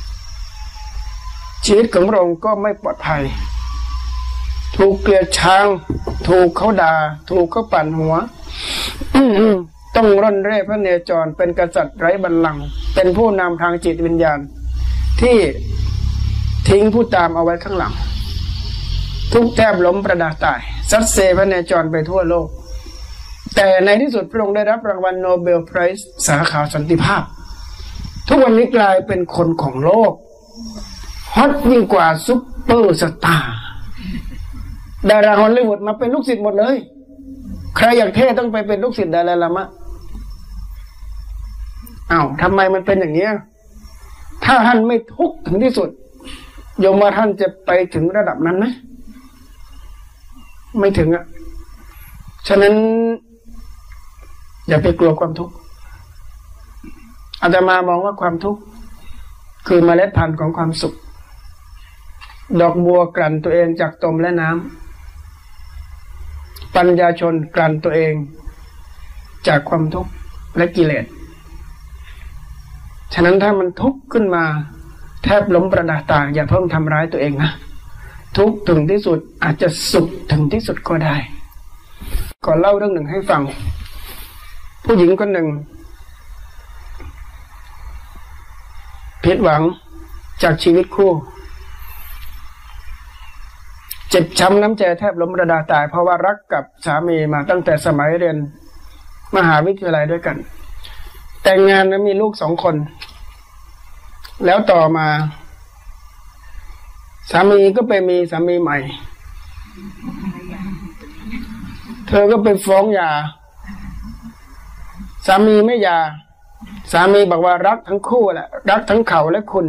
ชีวิตของพระองค์ก็ไม่ปลอดภัยถูกเกลียดชังถูกเขาด่าถูกเขาปั่นหัวต้องร่อนเร่พระเนจรเป็นกษัตริย์ไร้บัลลังก์เป็นผู้นำทางจิตวิญญาณที่ทิ้งผู้ตามเอาไว้ข้างหลังทุกแทบล้มประดาตายซัดเซพระเนจรไปทั่วโลกแต่ในที่สุดพระองค์ได้รับรางวัลโนเบลไพรส์สาขาสันติภาพทุกวันนี้กลายเป็นคนของโลกฮอตยิ่งกว่าซุปเปอร์สตาร์ดาราฮอลลีวูดมาเป็นลูกศิษย์หมดเลยใครอยากเท่ต้องไปเป็นลูกศิษย์ดาราละมะอ้าวทำไมมันเป็นอย่างนี้ถ้าท่านไม่ทุกข์ถึงที่สุดโยมว่าท่านจะไปถึงระดับนั้นไหมไม่ถึงอ่ะฉะนั้นอย่าไปกลัวความทุกข์อาตมามองว่าความทุกข์คือเมล็ดพันธุ์ของความสุขดอกบัวกลั่นตัวเองจากตมและน้ำปัญญาชนกลั่นตัวเองจากความทุกข์และกิเลสฉะนั้นถ้ามันทุกข์ขึ้นมาแทบล้มประดาตายอย่าเพิ่งทำร้ายตัวเองนะทุกข์ถึงที่สุดอาจจะสุขถึงที่สุดก็ได้ก่อนเล่าเรื่องหนึ่งให้ฟังผู้หญิงคนหนึ่งผิดหวังจากชีวิตคู่เจ็บช้ำน้ำใจแทบล้มระดาตายเพราะว่ารักกับสามีมาตั้งแต่สมัยเรียนมหาวิทยาลัยด้วยกันแต่งงานแล้วมีลูกสองคนแล้วต่อมาสามีก็ไปมีสามีใหม่เธอก็ไปฟ้องหย่าสามีไม่หย่าสามีบอกว่ารักทั้งคู่แหละรักทั้งเขาและคุณ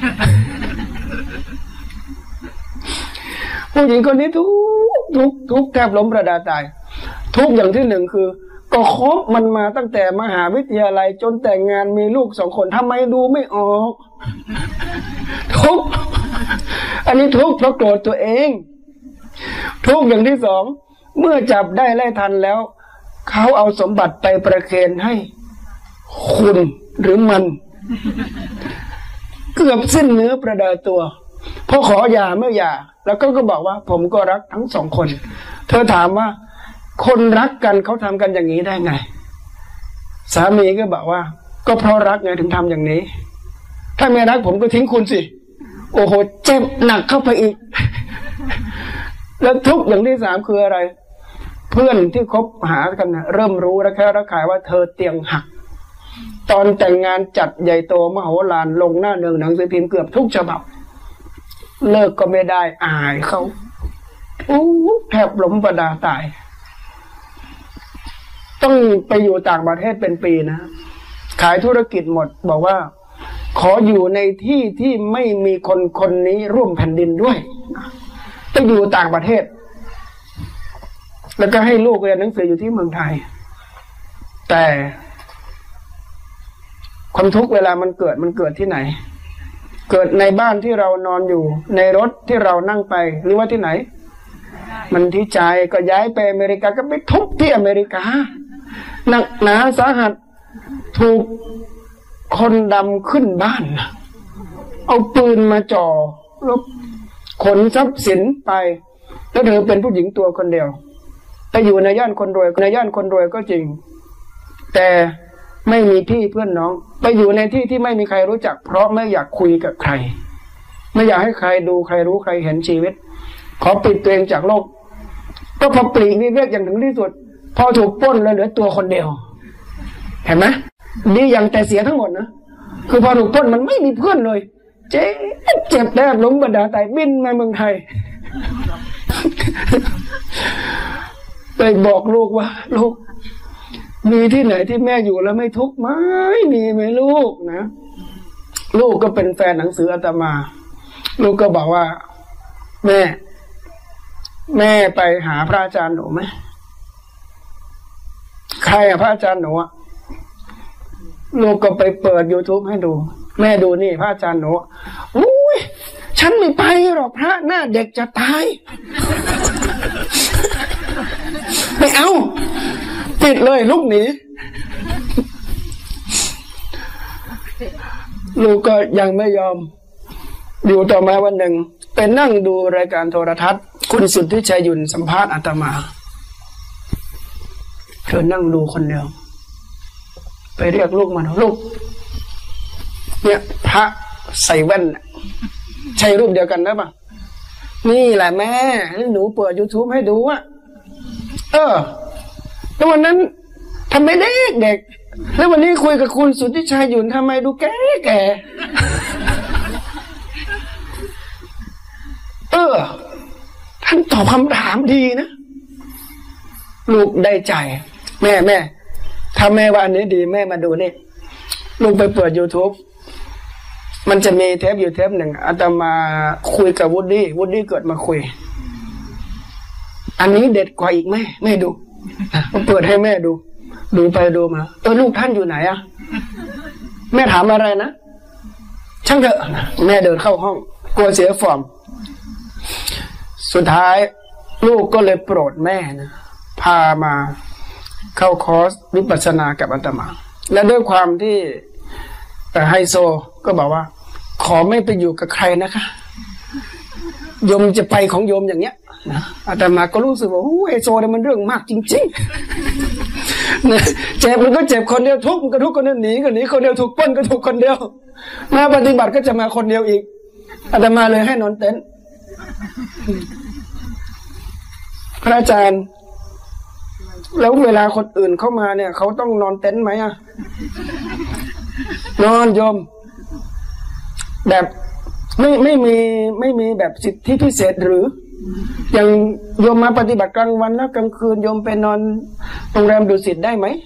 ผู้หญิงคนนี้ทุกทุกทุกแทบล้มประดาตายทุกอย่างที่หนึ่งคือก็คบมันมาตั้งแต่มหาวิทยาลัยจนแต่งงานมีลูกสองคนทำไมดูไม่ออกทุกอันนี้ทุกเพราะโกรธตัวเองทุกอย่างที่สองเมื่อจับได้ไล่ทันแล้วเขาเอาสมบัติไปประเคนให้คุณหรือมันเกือบสิ้นเนื้อประดาตัวพอขอหย่าเมื่อหย่าแล้วก็ก็บอกว่าผมก็รักทั้งสองคนเธอถามว่าคนรักกันเขาทำกันอย่างนี้ได้ไงสามีก็บอกว่าก็เพราะรักไงถึงทำอย่างนี้ถ้าไม่รักผมก็ทิ้งคุณสิโอ้โหเจ็บหนักเข้าไปอีกแล้วทุกอย่างที่สามคืออะไรเพื่อนที่คบหากันนะเริ่มรู้แล้วแค่ระคายว่าเธอเตียงหักตอนแต่งงานจัดใหญ่โตมโหฬารลงหน้าหนึ่งหนังสือพิมพ์เกือบทุกฉบับเลิกก็ไม่ได้อายเขาโอ้แทบล้มประดาตายต้องไปอยู่ต่างประเทศเป็นปีนะขายธุรกิจหมดบอกว่าขออยู่ในที่ที่ไม่มีคนคนนี้ร่วมแผ่นดินด้วยไปอยู่ต่างประเทศแล้วก็ให้ลูกเรียนหนังสืออยู่ที่เมืองไทยแต่ความทุกข์เวลามันเกิดมันเกิดที่ไหนเกิดในบ้านที่เรานอนอยู่ในรถที่เรานั่งไปหรือว่าที่ไหนมันที่ใจก็ย้ายไปอเมริกาก็ไปทุบที่อเมริกาหนักหนาสาหัสถูกคนดำขึ้นบ้านเอาปืนมาจ่อแล้วขนทรัพย์สินไปแล้วเธอเป็นผู้หญิงตัวคนเดียวไปอยู่ในย่านคนรวยในย่านคนรวยก็จริงแต่ไม่มีพี่เพื่อนน้องไปอยู่ในที่ที่ไม่มีใครรู้จักเพราะไม่อยากคุยกับใครไม่อยากให้ใครดูใครรู้ใครเห็นชีวิตขอปิดตัวเองจากโลกก็พอปลีกวิเวกอย่างถึงที่สุดพอถูกปล้นแล้วเหลือตัวคนเดียวเห็นไหมดีอย่างแต่เสียทั้งหมดนะคือพอถูกปล้นมันไม่มีเพื่อนเลยเจ๊เจ็บแทบล้มบรรดาตายบินมาเมืองไทยไปบอกลูกว่าลูกมีที่ไหนที่แม่อยู่แล้วไม่ทุกข์ไหมมีไหมลูกนะลูกก็เป็นแฟนหนังสืออาตมาลูกก็บอกว่าแม่แม่ไปหาพระอาจารย์หนูไหมใครอะพระอาจารย์หนูอะลูกก็ไปเปิด YouTube ให้ดูแม่ดูนี่พระอาจารย์หนูอุ้ยฉันไม่ไปหรอกพระหน้าเด็กจะตายไม่เอาปิดเลยลูกหนีลูกก็ยังไม่ยอมอยู่ต่อมาวันหนึ่งไปนั่งดูรายการโทรทัศน์คุณสุทธิชัยยุนสัมภาษณ์อาตมาเธอนั่งดูคนเดียวไปเรียกลูกมาลูกเนี่ยพระใส่แว่นใช่รูปเดียวกันนะป่ะนี่แหละแม่หนูเปิด YouTube ให้ดูอ่ะเออแล้ววันนั้นทำไมเด็กเด็กแล้ววันนี้คุยกับคุณสุทธิชัยอยู่ทำไมดูแก่แก่เออท่านตอบคำถามดีนะลูกได้ใจแม่แม่ถ้าแม่ว่าอันนี้ดีแม่มาดูนี่ลูกไปเปิด YouTube มันจะมีเทปอยู่เทปหนึ่งอาตมาคุยกับวูดดี้วูดดี้เกิดมาคุยอันนี้เด็ดกว่าอีกแม่แม่ดูมาเปิดให้แม่ดูดูไปดูมาเออลูกท่านอยู่ไหนอะแม่ถามอะไรนะช่างเถอะแม่เดินเข้าห้องกลัวเสียฟอร์มสุดท้ายลูกก็เลยโปรดแม่นะพามาเข้าคอร์สวิปัสสนากับอาตมาและด้วยความที่ไฮโซก็บอกว่าขอไม่ไปอยู่กับใครนะคะโยมจะไปของโยมอย่างเงี้ยนะอาตมาก็รู้สึกว่าโอ้ไฮโซเนี่ยมันเรื่องมากจริงๆนะเจ็บมันก็เจ็บคนเดียวทุกข์มันก็ทุกข์คนเดียวหนีก็หนีคนเดียวถูกปล้นก็ถูกคนเดียวมาปฏิบัติก็จะมาคนเดียวอีกอาตมาเลยให้นอนเต็นท์พระอาจารย์แล้วเวลาคนอื่นเข้ามาเนี่ยเขาต้องนอนเต็นท์ไหมอะนอนโยมแบบไม่ไม่มีไม่มีแบบสิทธิพิเศษหรืออย่างโยมมาปฏิบัติกลางวันแล้วกลางคืนโยมไปนอนโรงแรมดุสิตได้ไหม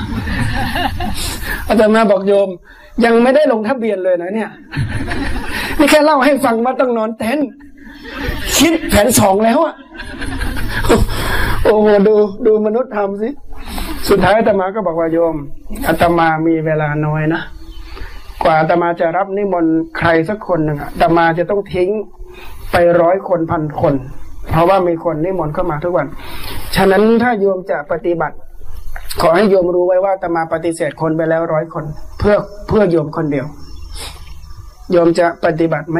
อาจารย์มาบอกโยมยังไม่ได้ลงทะเบียนเลยนะเนี่ยนี่แค่เล่าให้ฟังว่าต้องนอนเต็นท์คิดแผนสองแล้วอะโอ้โหดูดูมนุษย์ทำสิสุดท้ายอาตมาก็บอกว่าโยมอาตมามีเวลาน้อยนะกว่าอาตมาจะรับนิมนต์ใครสักคนหนึ่งอาตมาจะต้องทิ้งไปร้อยคนพันคนเพราะว่ามีคนนิมนต์เข้ามาทุกวันฉะนั้นถ้าโยมจะปฏิบัติขอให้โยมรู้ไว้ว่าอาตมาปฏิเสธคนไปแล้วร้อยคนเพื่อเพื่อโยมคนเดียวโยมจะปฏิบัติไหม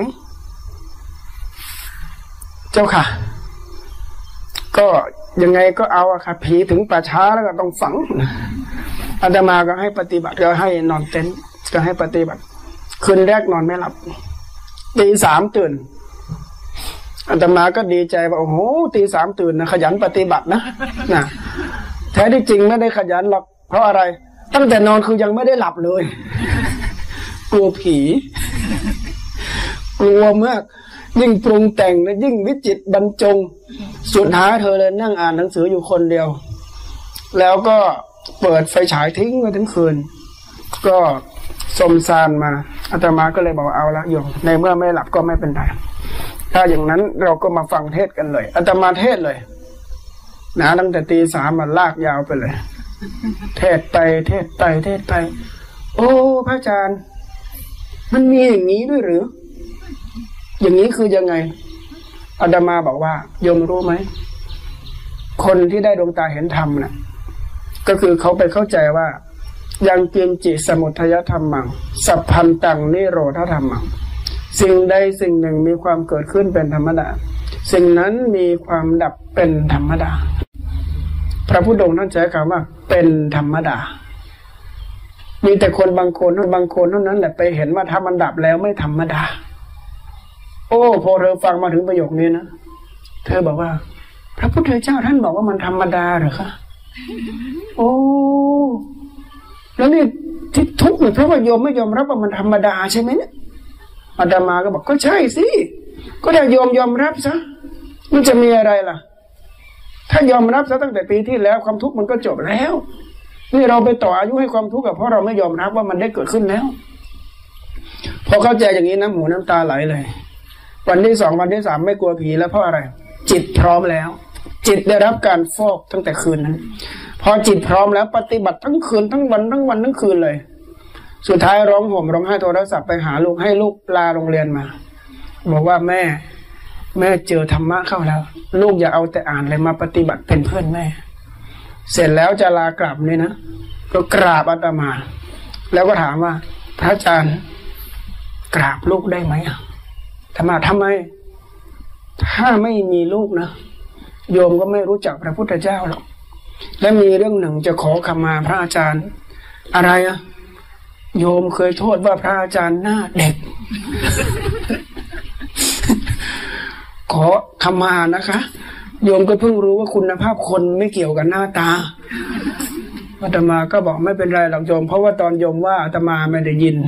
เจ้าค่ะก็ยังไงก็เอาอะค่ะผีถึงป่าช้าแล้วก็ต้องฝังอาตมาก็ให้ปฏิบัติก็ให้นอนเต็นท์ก็ให้ปฏิบัติคืนแรกนอนไม่หลับตีสามตื่นอาตมาก็ดีใจว่าโอ้โหตีสามตื่นนะขยันปฏิบัตินะนะแท้ที่จริงไม่ได้ขยันหรอกเพราะอะไรตั้งแต่นอนคือยังไม่ได้หลับเลยกลัวผีกลัวมากยิ่งปรุงแต่งนะยิ่งวิจิตรบรรจงสุดท้ายเธอเลยนั่งอ่านหนังสืออยู่คนเดียวแล้วก็เปิดไฟฉายทิ้งไว้ทั้งคืนก็สมซานมาอาตมาก็เลยบอกเอาละโยมในเมื่อไม่หลับก็ไม่เป็นไรถ้าอย่างนั้นเราก็มาฟังเทศกันเลยอาตมาเทศเลยนะตั้งแต่ตีสามมาลากยาวไปเลยเทศไปเทศไปเทศไปโอ้พระอาจารย์มันมีอย่างนี้ด้วยหรืออย่างนี้คือยังไงอาตมาบอกว่าโยมรู้ไหมคนที่ได้ดวงตาเห็นธรรมน่ะก็คือเขาไปเข้าใจว่ายังกินจิสมุทัยธรรมังสัพพันตังนิโรธธรรมังสิ่งใดสิ่งหนึ่งมีความเกิดขึ้นเป็นธรรมดาสิ่งนั้นมีความดับเป็นธรรมดาพระพุทธองค์ท่านใช้คำว่าเป็นธรรมดามีแต่คนบางคนบางคนเท่านั้นแหละไปเห็นว่าถ้ามันดับแล้วไม่ธรรมดาโอ้พอเธอฟังมาถึงประโยคนี้นะเธอบอกว่าพระพุทธเจ้าท่านบอกว่ามันธรรมดาเหรอคะโอ้แล้วนี่ที่ทุกข์เนี่ยเพราะว่าโยมไม่ยอมรับว่ามันธรรมดาใช่ไหมเนี่ยอาตมาก็บอกก็ใช่สิก็ถ้าโยมยอมรับซะมันจะมีอะไรล่ะถ้ายอมรับซะตั้งแต่ปีที่แล้วความทุกข์มันก็จบแล้วนี่เราไปต่ออายุให้ความทุกข์กับเพราะเราไม่ยอมรับว่ามันได้เกิดขึ้นแล้วพอเข้าใจอย่างนี้น้ำหูน้ำตาไหลเลยวันที่สองวันที่สามไม่กลัวผีแล้วเพราะอะไรจิตพร้อมแล้วจิตได้รับการฟอกตั้งแต่คืนนั้นพอจิตพร้อมแล้วปฏิบัติทั้งคืนทั้งวันทั้งวันทั้งคืนเลยสุดท้ายร้องห่มร้องไห้โทรศัพท์ไปหาลูกให้ลูกลาโรงเรียนมาบอกว่าแม่แม่เจอธรรมะเข้าแล้วลูกอย่าเอาแต่อ่านเลยมาปฏิบัติเป็นเพื่อนแม่เสร็จแล้วจะลากลับนี่นะก็กราบอาตมาแล้วก็ถามว่าพระอาจารย์กราบลูกได้ไหมธรรมะทำไมถ้าไม่มีลูกนะโยมก็ไม่รู้จักพระพุทธเจ้าหรอกและมีเรื่องหนึ่งจะขอขมาพระอาจารย์อะไรอะโยมเคยโทษว่าพระอาจารย์หน้าเด็ก ขอขมานะคะโยมก็เพิ่งรู้ว่าคุณภาพคนไม่เกี่ยวกับหน้าตาอาตมาก็บอกไม่เป็นไรหรอกโยมเพราะว่าตอนโยมว่าอาตมาไม่ได้ยิน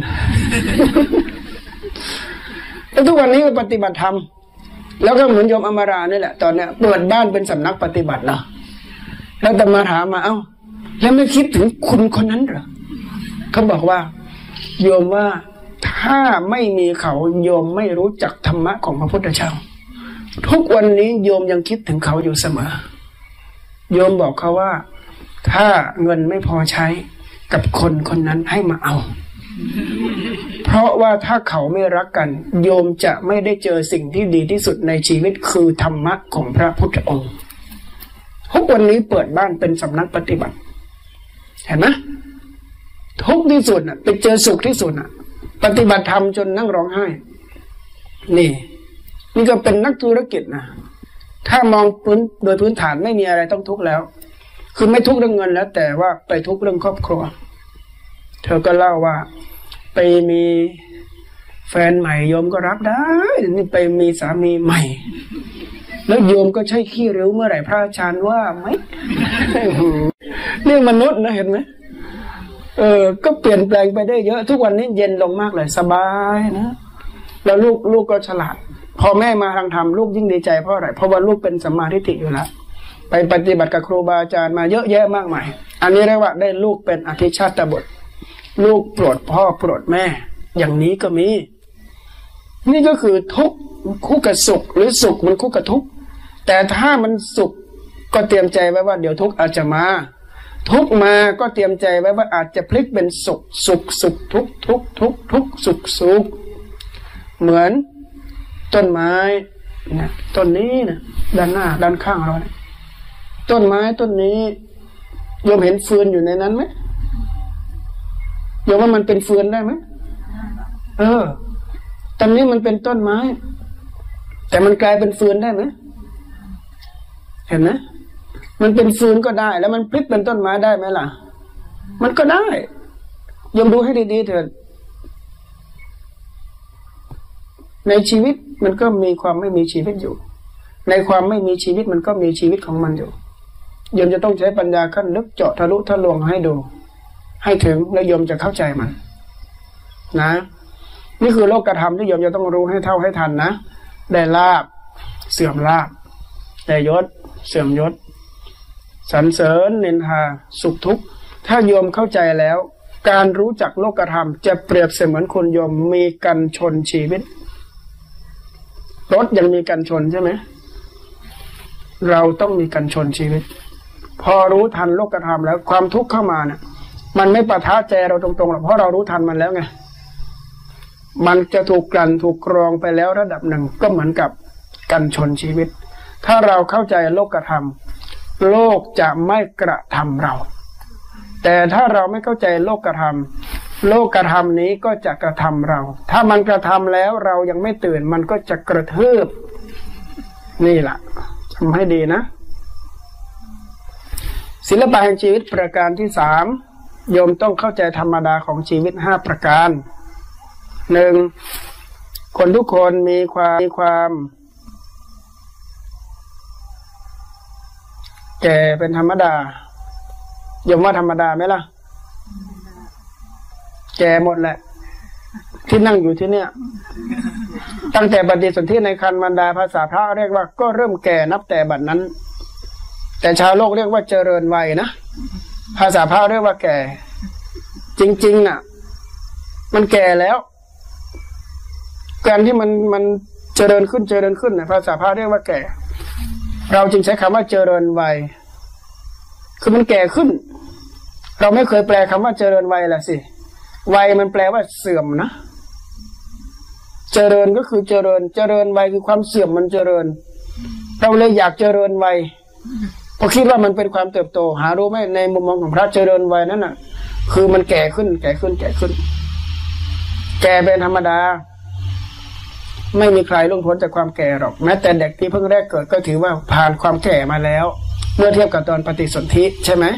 แล้วทุกวันนี้ก็ปฏิบัติธรรมแล้วก็เหมือนโยมอมรานี่แหละตอนเนี้ยเปิดบ้านเป็นสำนักปฏิบัติแล้วแล้วอาตมาถามมาเอ้าแล้วไม่คิดถึงคุณคนนั้นเหรอเขาบอกว่าโยมว่าถ้าไม่มีเขาโยมไม่รู้จักธรรมะของพระพุทธเจ้าทุกวันนี้โยมยังคิดถึงเขาอยู่เสมอโยมบอกเขาว่าถ้าเงินไม่พอใช้กับคนคนนั้นให้มาเอาเพราะว่าถ้าเขาไม่รักกันโยมจะไม่ได้เจอสิ่งที่ดีที่สุดในชีวิตคือธรรมะของพระพุทธองค์ทุกวันนี้เปิดบ้านเป็นสำนักปฏิบัติเห็นไหมทุกที่สุดน่ะไปเจอสุขที่สุดน่ะปฏิบัติธรรมจนนั่งร้องไห้นี่นี่ก็เป็นนักธุรกิจนะถ้ามองพื้นโดยพื้นฐานไม่มีอะไรต้องทุกข์แล้วคือไม่ทุกข์เรื่องเงินแล้วแต่ว่าไปทุกข์เรื่องครอบครัวเธอก็เล่าว่าไปมีแฟนใหม่โยมก็รับได้นี่ไปมีสามีใหม่แล้วโยมก็ใช้ขี้ริ้วเมื่อไหร่พระอาจารย์ว่าไหมนี่มนุษย์นะเห็นไหมเออก็เปลี่ยนแปลงไปได้เยอะทุกวันนี้เย็นลงมากเลยสบายนะแล้วลูกลูกก็ฉลาดพอแม่มาทางธรรมลูกยิ่งดีใจเพราะอะไรเพราะว่าลูกเป็นสัมมาทิฏฐิอยู่แล้วไปปฏิบัติกับครูบาอาจารย์มาเยอะแยะมากมายอันนี้เรียกว่าได้ลูกเป็นอธิชาตบุตรลูกโปรดพ่อโปรดแม่อย่างนี้ก็มีนี่ก็คือทุกข์คู่กับสุขหรือสุขมันคู่กับทุกข์แต่ถ้ามันสุขก็เตรียมใจไว้ว่าเดี๋ยวทุกข์อาจจะมาทุกข์มาก็เตรียมใจไว้ว่าอาจจะพลิกเป็นสุขสุขสุขทุกข์ทุกข์ทุกข์ทุกข์สุขสุขเหมือนต้นไม้เนี่ยต้นนี้นะด้านหน้าด้านข้างเราเนี่ยต้นไม้ต้นนี้โยมเห็นฟืนอยู่ในนั้นไหมโยมว่ามันเป็นฟืนได้ไหมเออตอนนี้มันเป็นต้นไม้แต่มันกลายเป็นฟืนได้ไหมเห็นไหมมันเป็นฟืนก็ได้แล้วมันพลิกเป็นต้นไม้ได้ไหมล่ะมันก็ได้โยมดูให้ดีๆเถิดในชีวิตมันก็มีความไม่มีชีวิตอยู่ในความไม่มีชีวิตมันก็มีชีวิตของมันอยู่โยมจะต้องใช้ปัญญาขั้นลึกเจาะทะลุทะลวงให้ดูให้ถึงแล้วโยมจะเข้าใจมันนะนี่คือโลกธรรมที่โยมจะต้องรู้ให้เท่าให้ทันนะได้ลาภเสื่อมลาภได้ยศเสื่อมยศสรรเสริญนินทาสุขทุกข์ถ้าโยมเข้าใจแล้วการรู้จักโลกธรรมจะเปรียบเสมือนคนโยมมีกันชนชีวิตรถยังมีกันชนใช่ไหมเราต้องมีกันชนชีวิตพอรู้ทันโลกธรรมแล้วความทุกข์เข้ามาเนี่ยมันไม่ปะทะใจเราตรงๆหรอกเพราะเรารู้ทันมันแล้วไงมันจะถูกกลั่นถูกกรองไปแล้วระดับหนึ่งก็เหมือนกับกันชนชีวิตถ้าเราเข้าใจโลกธรรมโลกจะไม่กระทำเราแต่ถ้าเราไม่เข้าใจโลกธรรมโลกธรรมนี้ก็จะกระทำเราถ้ามันกระทำแล้วเรายังไม่ตื่นมันก็จะกระทืบนี่แหละทำให้ดีนะศิลปะแห่งชีวิตประการที่สามโยมต้องเข้าใจธรรมดาของชีวิตห้าประการหนึ่งคนทุกคนมีความมีความแก่เป็นธรรมดาโยมว่าธรรมดาไหมล่ะแก่หมดแหละที่นั่งอยู่ที่เนี่ยตั้งแต่ปฏิสนธิในครรภ์มารดาภาษาพระเรียกว่าก็เริ่มแก่นับแต่บัดนั้นแต่ชาวโลกเรียกว่าเจริญวัยนะภาษาพระเรียกว่าแก่จริงๆน่ะมันแก่แล้วการที่มันมันเจริญขึ้นเจริญขึ้นนะภาษาพระเรียกว่าแก่เราจึงใช้คำว่าเจริญวัยคือมันแก่ขึ้นเราไม่เคยแปลคำว่าเจริญวัยละสิวัยมันแปลว่าเสื่อมนะเจริญก็คือเจริญเจริญวัยคือความเสื่อมมันเจริญเราเลยอยากเจริญวัยเพราะคิดว่ามันเป็นความเติบโตหารู้ไหมในมุมมองของพระเจริญวัยนั่นน่ะคือมันแก่ขึ้นแก่ขึ้นแก่ขึ้นแก่เป็นธรรมดาไม่มีใครล่วงพ้นจากความแก่หรอกแม้แต่เด็กที่เพิ่งแรกเกิดก็ถือว่าผ่านความแก่มาแล้วเมื่อเทียบกับตอนปฏิสนธิใช่ไหม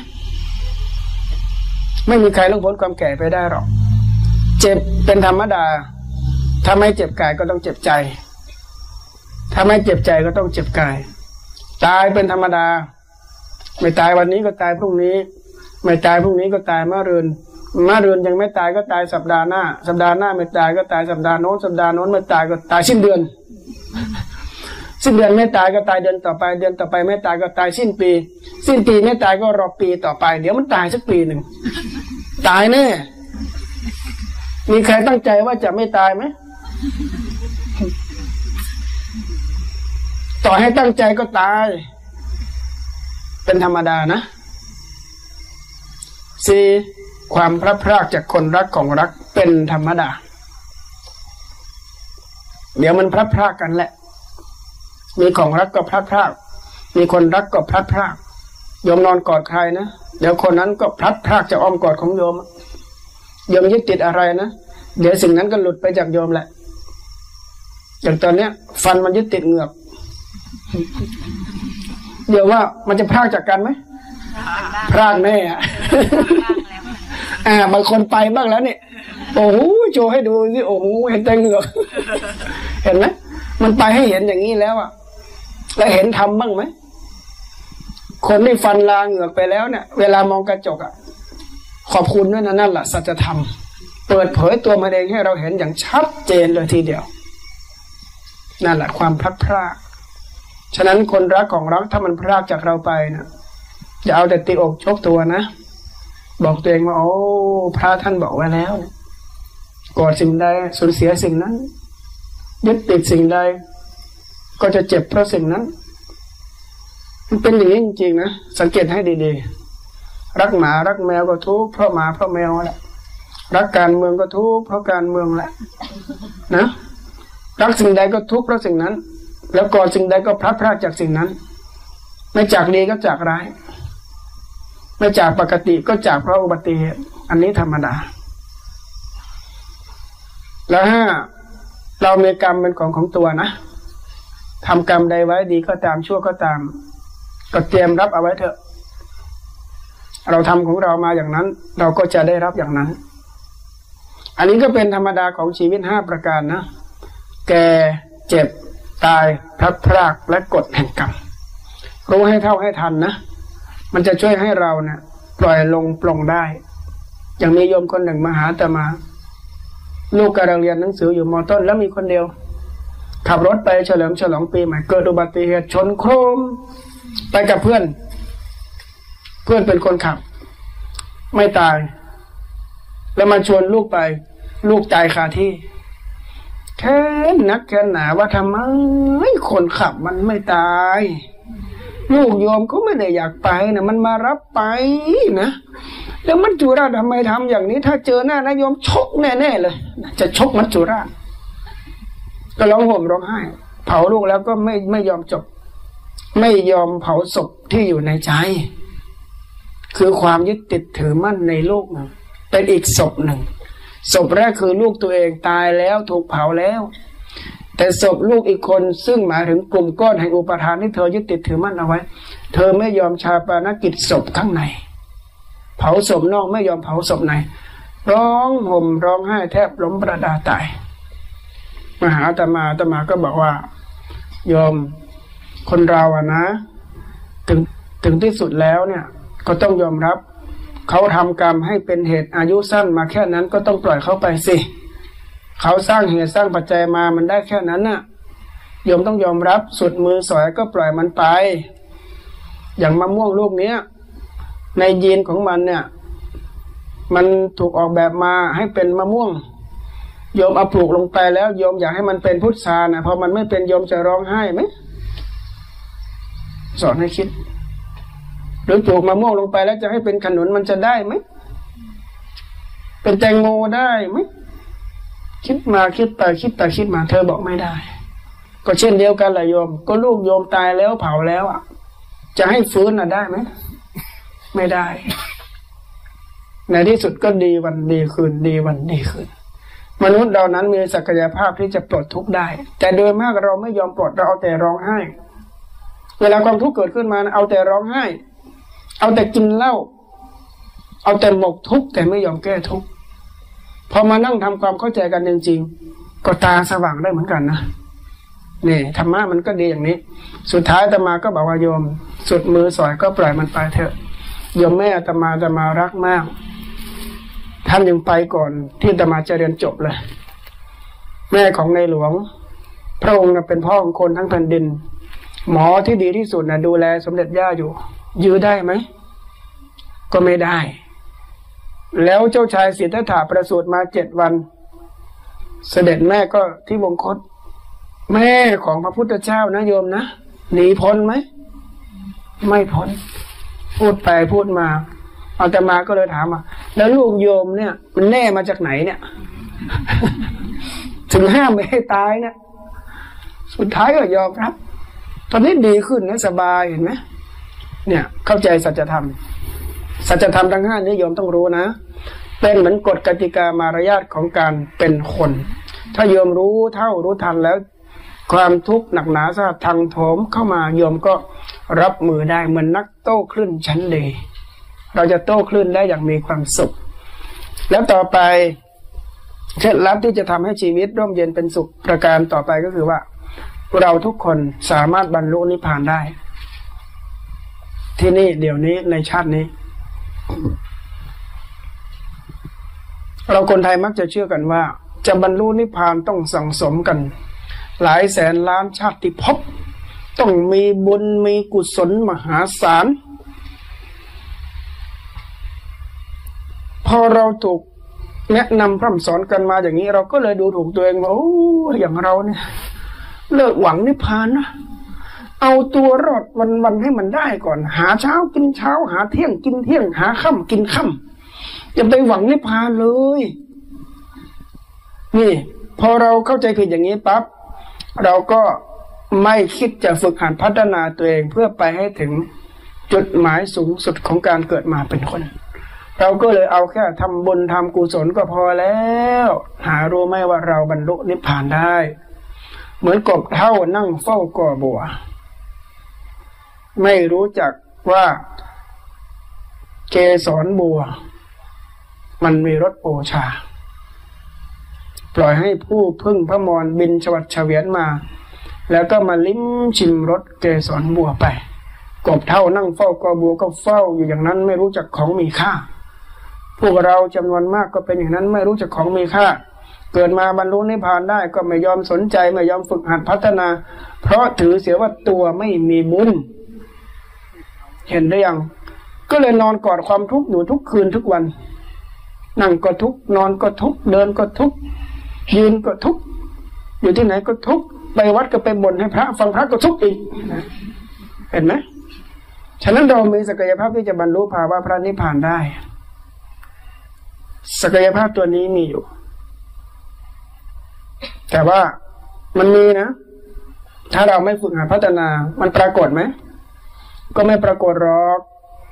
ไม่มีใครล่วงพ้นความแก่ไปได้หรอกเจ็บเป็นธรรมดาถ้าไม่เจ็บกายก็ต้องเจ็บใจถ้าไม่เจ็บใจก็ต้องเจ็บกายตายเป็นธรรมดาไม่ตายวันนี้ก็ตายพรุ่งนี้ไม่ตายพรุ่งนี้ก็ตายมะรืนมะรืนยังไม่ตายก็ตายสัปดาห์หน้าสัปดาห์หน้าไม่ตายก็ตายสัปดาห์โน้นสัปดาห์โน้นไม่ตายก็ตายสิ้นเดือนสิ้นเดือนไม่ตายก็ตายเดือนต่อไปเดือนต่อไปไม่ตายก็ตายสิ้นปีสิ้นปีไม่ตายก็รอปีต่อไปเดี๋ยวมันตายสักปีหนึ่งตายแน่มีใครตั้งใจว่าจะไม่ตายไหมต่อให้ตั้งใจก็ตายเป็นธรรมดานะสี่ความพลัดพรากจากคนรักของรักเป็นธรรมดาเดี๋ยวมันพลัดพรากกันแหละมีของรักก็พลัดพรากมีคนรักก็พลัดพรากโยมนอนกอดใครนะเดี๋ยวคนนั้นก็พลัดพรากจากอ้อมกอดของโยมโยมยึดติดอะไรนะเดี๋ยวสิ่งนั้นก็หลุดไปจากโยมแหละอย่างตอนเนี้ยฟันมันยึดติดเหงือกเดี๋ยวว่ามันจะพรากจากกันไหมพรากแน่อะอ่าบางคนไปบ้างแล้วเนี่ยโอ้โหโชว์ให้ดูสิโอ้โหเห็นแต่เหงือกเห็นไหมมันไปให้เห็นอย่างนี้แล้วอ่ะแล้วเห็นทำบ้างไหมคนที่ฟันลาเหงือกไปแล้วเนี่ยเวลามองกระจกอ่ะขอบคุณด้วยนะนั่นแหละสัจธรรมเปิดเผยตัวมันเองให้เราเห็นอย่างชัดเจนเลยทีเดียวนั่นแหละความพลัดพรากฉะนั้นคนรักของเราถ้ามันพรากจากเราไปนะอย่าเอาแต่ตีอกชกตัวนะบอกตัวเองว่าโอ้พระท่านบอกไว้แล้วกอดสิ่งใดสูญเสียสิ่งนั้นยึดติดสิ่งใดก็จะเจ็บเพราะสิ่งนั้นมันเป็นอย่างนี้จริงๆนะสังเกตให้ดีๆรักหมารักแมวก็ทุกข์เพราะหมาเพราะแมวแหละรักการเมืองก็ทุกข์เพราะการเมืองแหละนะรักสิ่งใดก็ทุกข์เพราะสิ่งนั้นแล้วกอดสิ่งใดก็พลัดพรากจากสิ่งนั้นไม่จากดีก็จากร้ายไม่จากปกติก็จากเพราะอุบัติเหตุอันนี้ธรรมดาแล้วห้าเรามีกรรมเป็นของของตัวนะทำกรรมใดไว้ดีก็ตามชั่วก็ตามก็เตรียมรับเอาไว้เถอะเราทำของเรามาอย่างนั้นเราก็จะได้รับอย่างนั้นอันนี้ก็เป็นธรรมดาของชีวิตห้าประการนะแก่เจ็บตายพลัดพรากและกฎแห่งกรรมรู้ให้เท่าให้ทันนะมันจะช่วยให้เราเนี่ยปล่อยลงปลงได้อย่างมีโยมคนหนึ่งมาหาอาตมาลูกกำลังเรียนหนังสืออยู่ม.ต้นแล้วมีคนเดียวขับรถไปเฉลิมฉลองปีใหม่เกิดอุบัติเหตุชนโครมไปกับเพื่อนเพื่อนเป็นคนขับไม่ตายแล้วมาชวนลูกไปลูกตายคาที่แค่นักแค่หนาว่าทำไมคนขับมันไม่ตายลูกโยมก็ไม่ได้อยากไปนะมันมารับไปนะแล้วมัจจุราชทำไมทำอย่างนี้ถ้าเจอหน้านายโยมชกแน่ๆเลยจะชกมัจจุราชก็ร้องห่มร้องไห้เผาลูกแล้วก็ไม่ไม่ยอมจบไม่ยอมเผาศพที่อยู่ในใจคือความยึดติดถือมั่นในลูกเป็นอีกศพหนึ่งศพแรกคือลูกตัวเองตายแล้วถูกเผาแล้วแต่ศพลูกอีกคนซึ่งหมายถึงกลุ่มก้อนแห่งอุปทานที่เธอยึดติดถือมั่นเอาไว้เธอไม่ยอมชาปนกิจศพข้างในเผาศพนอกไม่ยอมเผาศพในร้องห่มร้องไห้แทบล้มประดาตายมาหาอาตมาอาตมาก็บอกว่ายอมคนเราอะนะถึงถึงที่สุดแล้วเนี่ยก็ต้องยอมรับเขาทำกรรมให้เป็นเหตุอายุสั้นมาแค่นั้นก็ต้องปล่อยเขาไปสิเขาสร้างเหตุสร้างปัจจัยมามันได้แค่นั้นน่ะโยมต้องยอมรับสุดมือสอยก็ปล่อยมันไปอย่างมะม่วงลูกเนี้ยในยีนของมันเนี่ยมันถูกออกแบบมาให้เป็นมะม่วงโยมเอาปลูกลงไปแล้วโยมอยากให้มันเป็นพุทรานะพอมันไม่เป็นโยมจะร้องไห้ไหมสอนให้คิดหรือปลูกมะม่วงลงไปแล้วจะให้เป็นขนุนมันจะได้ไหมเป็นแตงโมได้ไหมคิดมาคิดไปคิดไปคิดมาเธอบอกไม่ได้ก็เช่นเดียวกันแหละโยมก็ลูกโยมตายแล้วเผาแล้วอ่ะจะให้ฟื้นน่ะได้ไหมไม่ได้ในที่สุดก็ดีวันดีคืนดีวันดีคืนมนุษย์เรานั้นมีศักยภาพที่จะปลดทุกข์ได้แต่โดยมากเราไม่ยอมปลดเราเอาแต่ร้องไห้เวลาความทุกข์เกิดขึ้นมาเอาแต่ร้องไห้เอาแต่กินเหล้าเอาแต่หมกทุกข์แต่ไม่ยอมแก้ทุกข์พอมานั่งทำความเข้าใจกันจริงๆก็ตาสว่างได้เหมือนกันนะนี่ธรรมะมันก็ดีอย่างนี้สุดท้ายอาตมาก็บอกว่าโยมสุดมือสอยก็ปล่อยมันไปเถอะโยมแม่อาตมาอาตมารักมากท่านยังไปก่อนที่อาตมาจะเรียนจบเลยแม่ของในหลวงพระองค์เป็นพ่อของคนทั้งแผ่นดินหมอที่ดีที่สุดนะดูแลสมเด็จย่าอยู่ยื้อได้ไหมก็ไม่ได้แล้วเจ้าชายสิทธัตถะประสูติมาเจ็ดวันเสด็จแม่ก็ที่วงคตแม่ของพระพุทธเจ้านะโยมนะหนีพ้นไหมไม่พ้นพูดไปพูดมาอาตมาก็เลยถามว่าแล้วลูกโยมเนี่ยมันแน่มาจากไหนเนี่ย ถึงห้ามไม่ให้ตายเนี่ยสุดท้ายก็ยอมรับตอนนี้ดีขึ้นนะสบายเห็นไหมเนี่ยเข้าใจสัจธรรมสัจธรรมทั้งห้านี้โยมต้องรู้นะเป็นเหมือนกฎกติกามารยาทของการเป็นคนถ้าโยมรู้เท่ารู้ทันแล้วความทุกข์หนักหนาสาหัสทังโถมเข้ามาโยมก็รับมือได้เหมือนนักโต้คลื่นชั้นดีเราจะโต้คลื่นได้อย่างมีความสุขแล้วต่อไปเคล็ดลับที่จะทำให้ชีวิตร่มเย็นเป็นสุขประการต่อไปก็คือว่าเราทุกคนสามารถบรรลุนิพพานได้ที่นี่เดี๋ยวนี้ในชาตินี้เราคนไทยมักจะเชื่อกันว่าจะบรรลุนิพพานต้องสั่งสมกันหลายแสนล้านชาติภพต้องมีบุญมีกุศลมหาศาลพอเราถูกแนะนำพร่ำสอนกันมาอย่างนี้เราก็เลยดูถูกตัวเองว่าโอ้อย่างเราเนี่ยเลิกหวังนิพพานนะเอาตัวรอดวันๆให้มันได้ก่อนหาเช้ากินเช้าหาเที่ยงกินเที่ยงหาค่ำกินค่ำอย่าไปหวังนิพพานเลยนี่พอเราเข้าใจผิดอย่างนี้ปั๊บเราก็ไม่คิดจะฝึกหัดพัฒนาตัวเองเพื่อไปให้ถึงจุดหมายสูงสุดของการเกิดมาเป็นคนเราก็เลยเอาแค่ทำบุญทำกุศลก็พอแล้วหารู้ไหมว่าเราบรรลุนิพพานได้เหมือนกบเท่านั่งเฝ้ากอบัวไม่รู้จักว่าเกสรบัวมันมีรสโอชาปล่อยให้ผู้พึ่งพระมรบินฉวัดเฉวียนมาแล้วก็มาลิ้มชิมรสเกสรบัวไปกบเท่านั่งเฝ้ากอบัวก็เฝ้าอยู่อย่างนั้นไม่รู้จักของมีค่าพวกเราจำนวนมากก็เป็นอย่างนั้นไม่รู้จักของมีค่าเกิดมาบรรลุนิพพานได้ก็ไม่ยอมสนใจไม่ยอมฝึกหัดพัฒนาเพราะถือเสียว่าตัวไม่มีบุญเห็นได้ยังก็เลยนอนกอดความทุกข์อยู่ทุกคืนทุกวันนั่งก็ทุกข์นอนก็ทุกข์เดินก็ทุกข์ยืนก็ทุกข์อยู่ที่ไหนก็ทุกข์ไปวัดก็ไปบ่นให้พระฟังพระก็ทุกข์อีกเห็นไหมฉะนั้นเรามีศักยภาพที่จะบรรลุภาวะพระนิพพานได้ศักยภาพตัวนี้มีอยู่แต่ว่ามันมีนะถ้าเราไม่ฝึกหัดพัฒนามันปรากฏไหมก็ไม่ปรากฏหรอก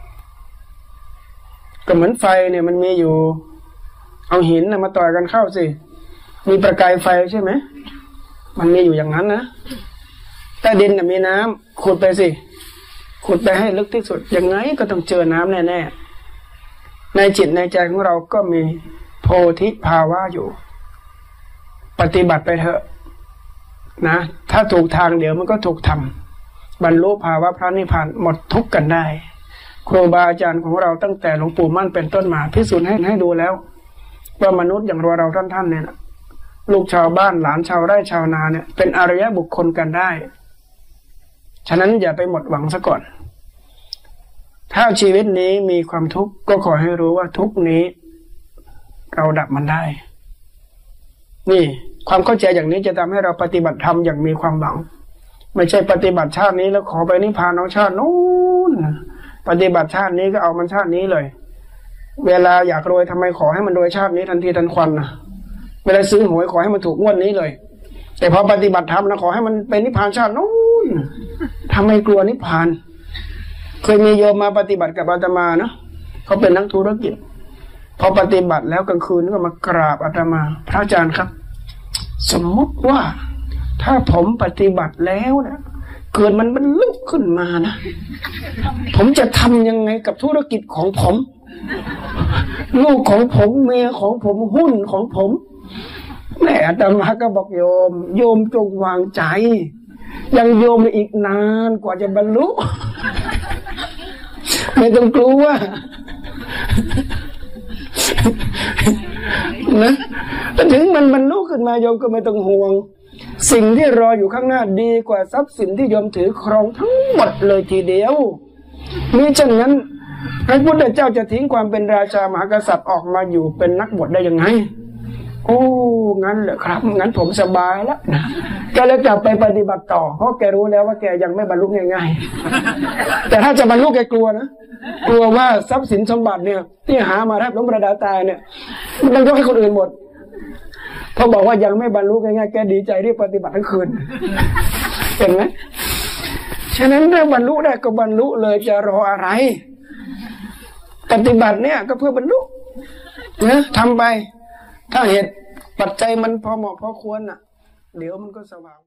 ก็เหมือนไฟเนี่ยมันมีอยู่เอาหินนะมาต่อยกันเข้าสิมีประกายไฟใช่ไหมมันมีอยู่อย่างนั้นนะใต้ดินน่ะมีน้ำขุดไปสิขุดไปให้ลึกที่สุดยังไงก็ต้องเจอน้ำแน่ๆในจิตในใจของเราก็มีโพธิภาวะอยู่ปฏิบัติไปเถอะนะถ้าถูกทางเดี๋ยวมันก็ถูกทำบรรลุภาวะพระนิพพานหมดทุกข์กันได้ครูบาอาจารย์ของเราตั้งแต่หลวงปู่มั่นเป็นต้นมาพิสูจน์ให้ให้ดูแล้วว่ามนุษย์อย่างเราเราท่านท่านเนี่ยลูกชาวบ้านหลานชาวไร่ชาวนาเนี่ยเป็นอริยบุคคลกันได้ฉะนั้นอย่าไปหมดหวังซะก่อนถ้าชีวิตนี้มีความทุกข์ก็ขอให้รู้ว่าทุกข์นี้เราดับมันได้นี่ความเข้าใจอย่างนี้จะทำให้เราปฏิบัติธรรมอย่างมีความหวังไม่ใช่ปฏิบัติชาตินี้แล้วขอไปนิพพานเอาชาตินู้นปฏิบัติชาตินี้ก็เอามันชาตินี้เลยเวลาอยากรวยทำไมขอให้มันรวยชาตินี้ทันทีทันควันนะเวลาซื้อหวยขอให้มันถูกงวดนี้เลยแต่พอปฏิบัติธรรมนะขอให้มันเป็นนิพพานชาตินู้นทำไมกลัวนิพพานเคยมีโยมมาปฏิบัติกับอาตมานะเขาเป็นนักธุรกิจพอปฏิบัติแล้วกลางคืนก็มากราบอาตมาพระอาจารย์ครับสมมติว่าถ้าผมปฏิบัติแล้วนะเกิดมันมันลุกขึ้นมานะผมจะทำยังไงกับธุรกิจของผมลูกของผมเมียของผมหุ้นของผมแม่อาตมาก็บอกโยมโยมจงวางใจยังโยมอีกนานกว่าจะบรรลุไม่ต้องกลัวนะแต่ถึงมันบรรลุขึ้นมาโยมก็ไม่ต้องห่วงสิ่งที่รออยู่ข้างหน้าดีกว่าทรัพย์สินที่โยมถือครองทั้งหมดเลยทีเดียวมิฉะนั้นพระพุทธเจ้าจะทิ้งความเป็นราชามหากษัตริย์ออกมาอยู่เป็นนักบวชได้ยังไงโอ้งั้นเหรอครับงั้นผมสบายแล้วนะแกเลยกลับไปปฏิบัติต่อเพราะแกรู้แล้วว่าแกยังไม่บรรลุง่ายๆแต่ถ้าจะบรรลุแกกลัวนะกลัวว่าทรัพย์สินสมบัติเนี่ยที่หามาแทบล้มประดาตายเนี่ยมันต้องยกให้คนอื่นหมดพอบอกว่ายังไม่บรรลุง่ายๆแกดีใจรีบปฏิบัติทั้งคืนเห็นไหมฉะนั้นถ้าบรรลุได้ก็บรรลุเลยจะรออะไรปฏิบัติเนี่ยก็เพื่อบรรลุนะทำไปถ้าเหตุปัจจัยมันพอเหมาะพอควรน่ะเดี๋ยวมันก็สว่าง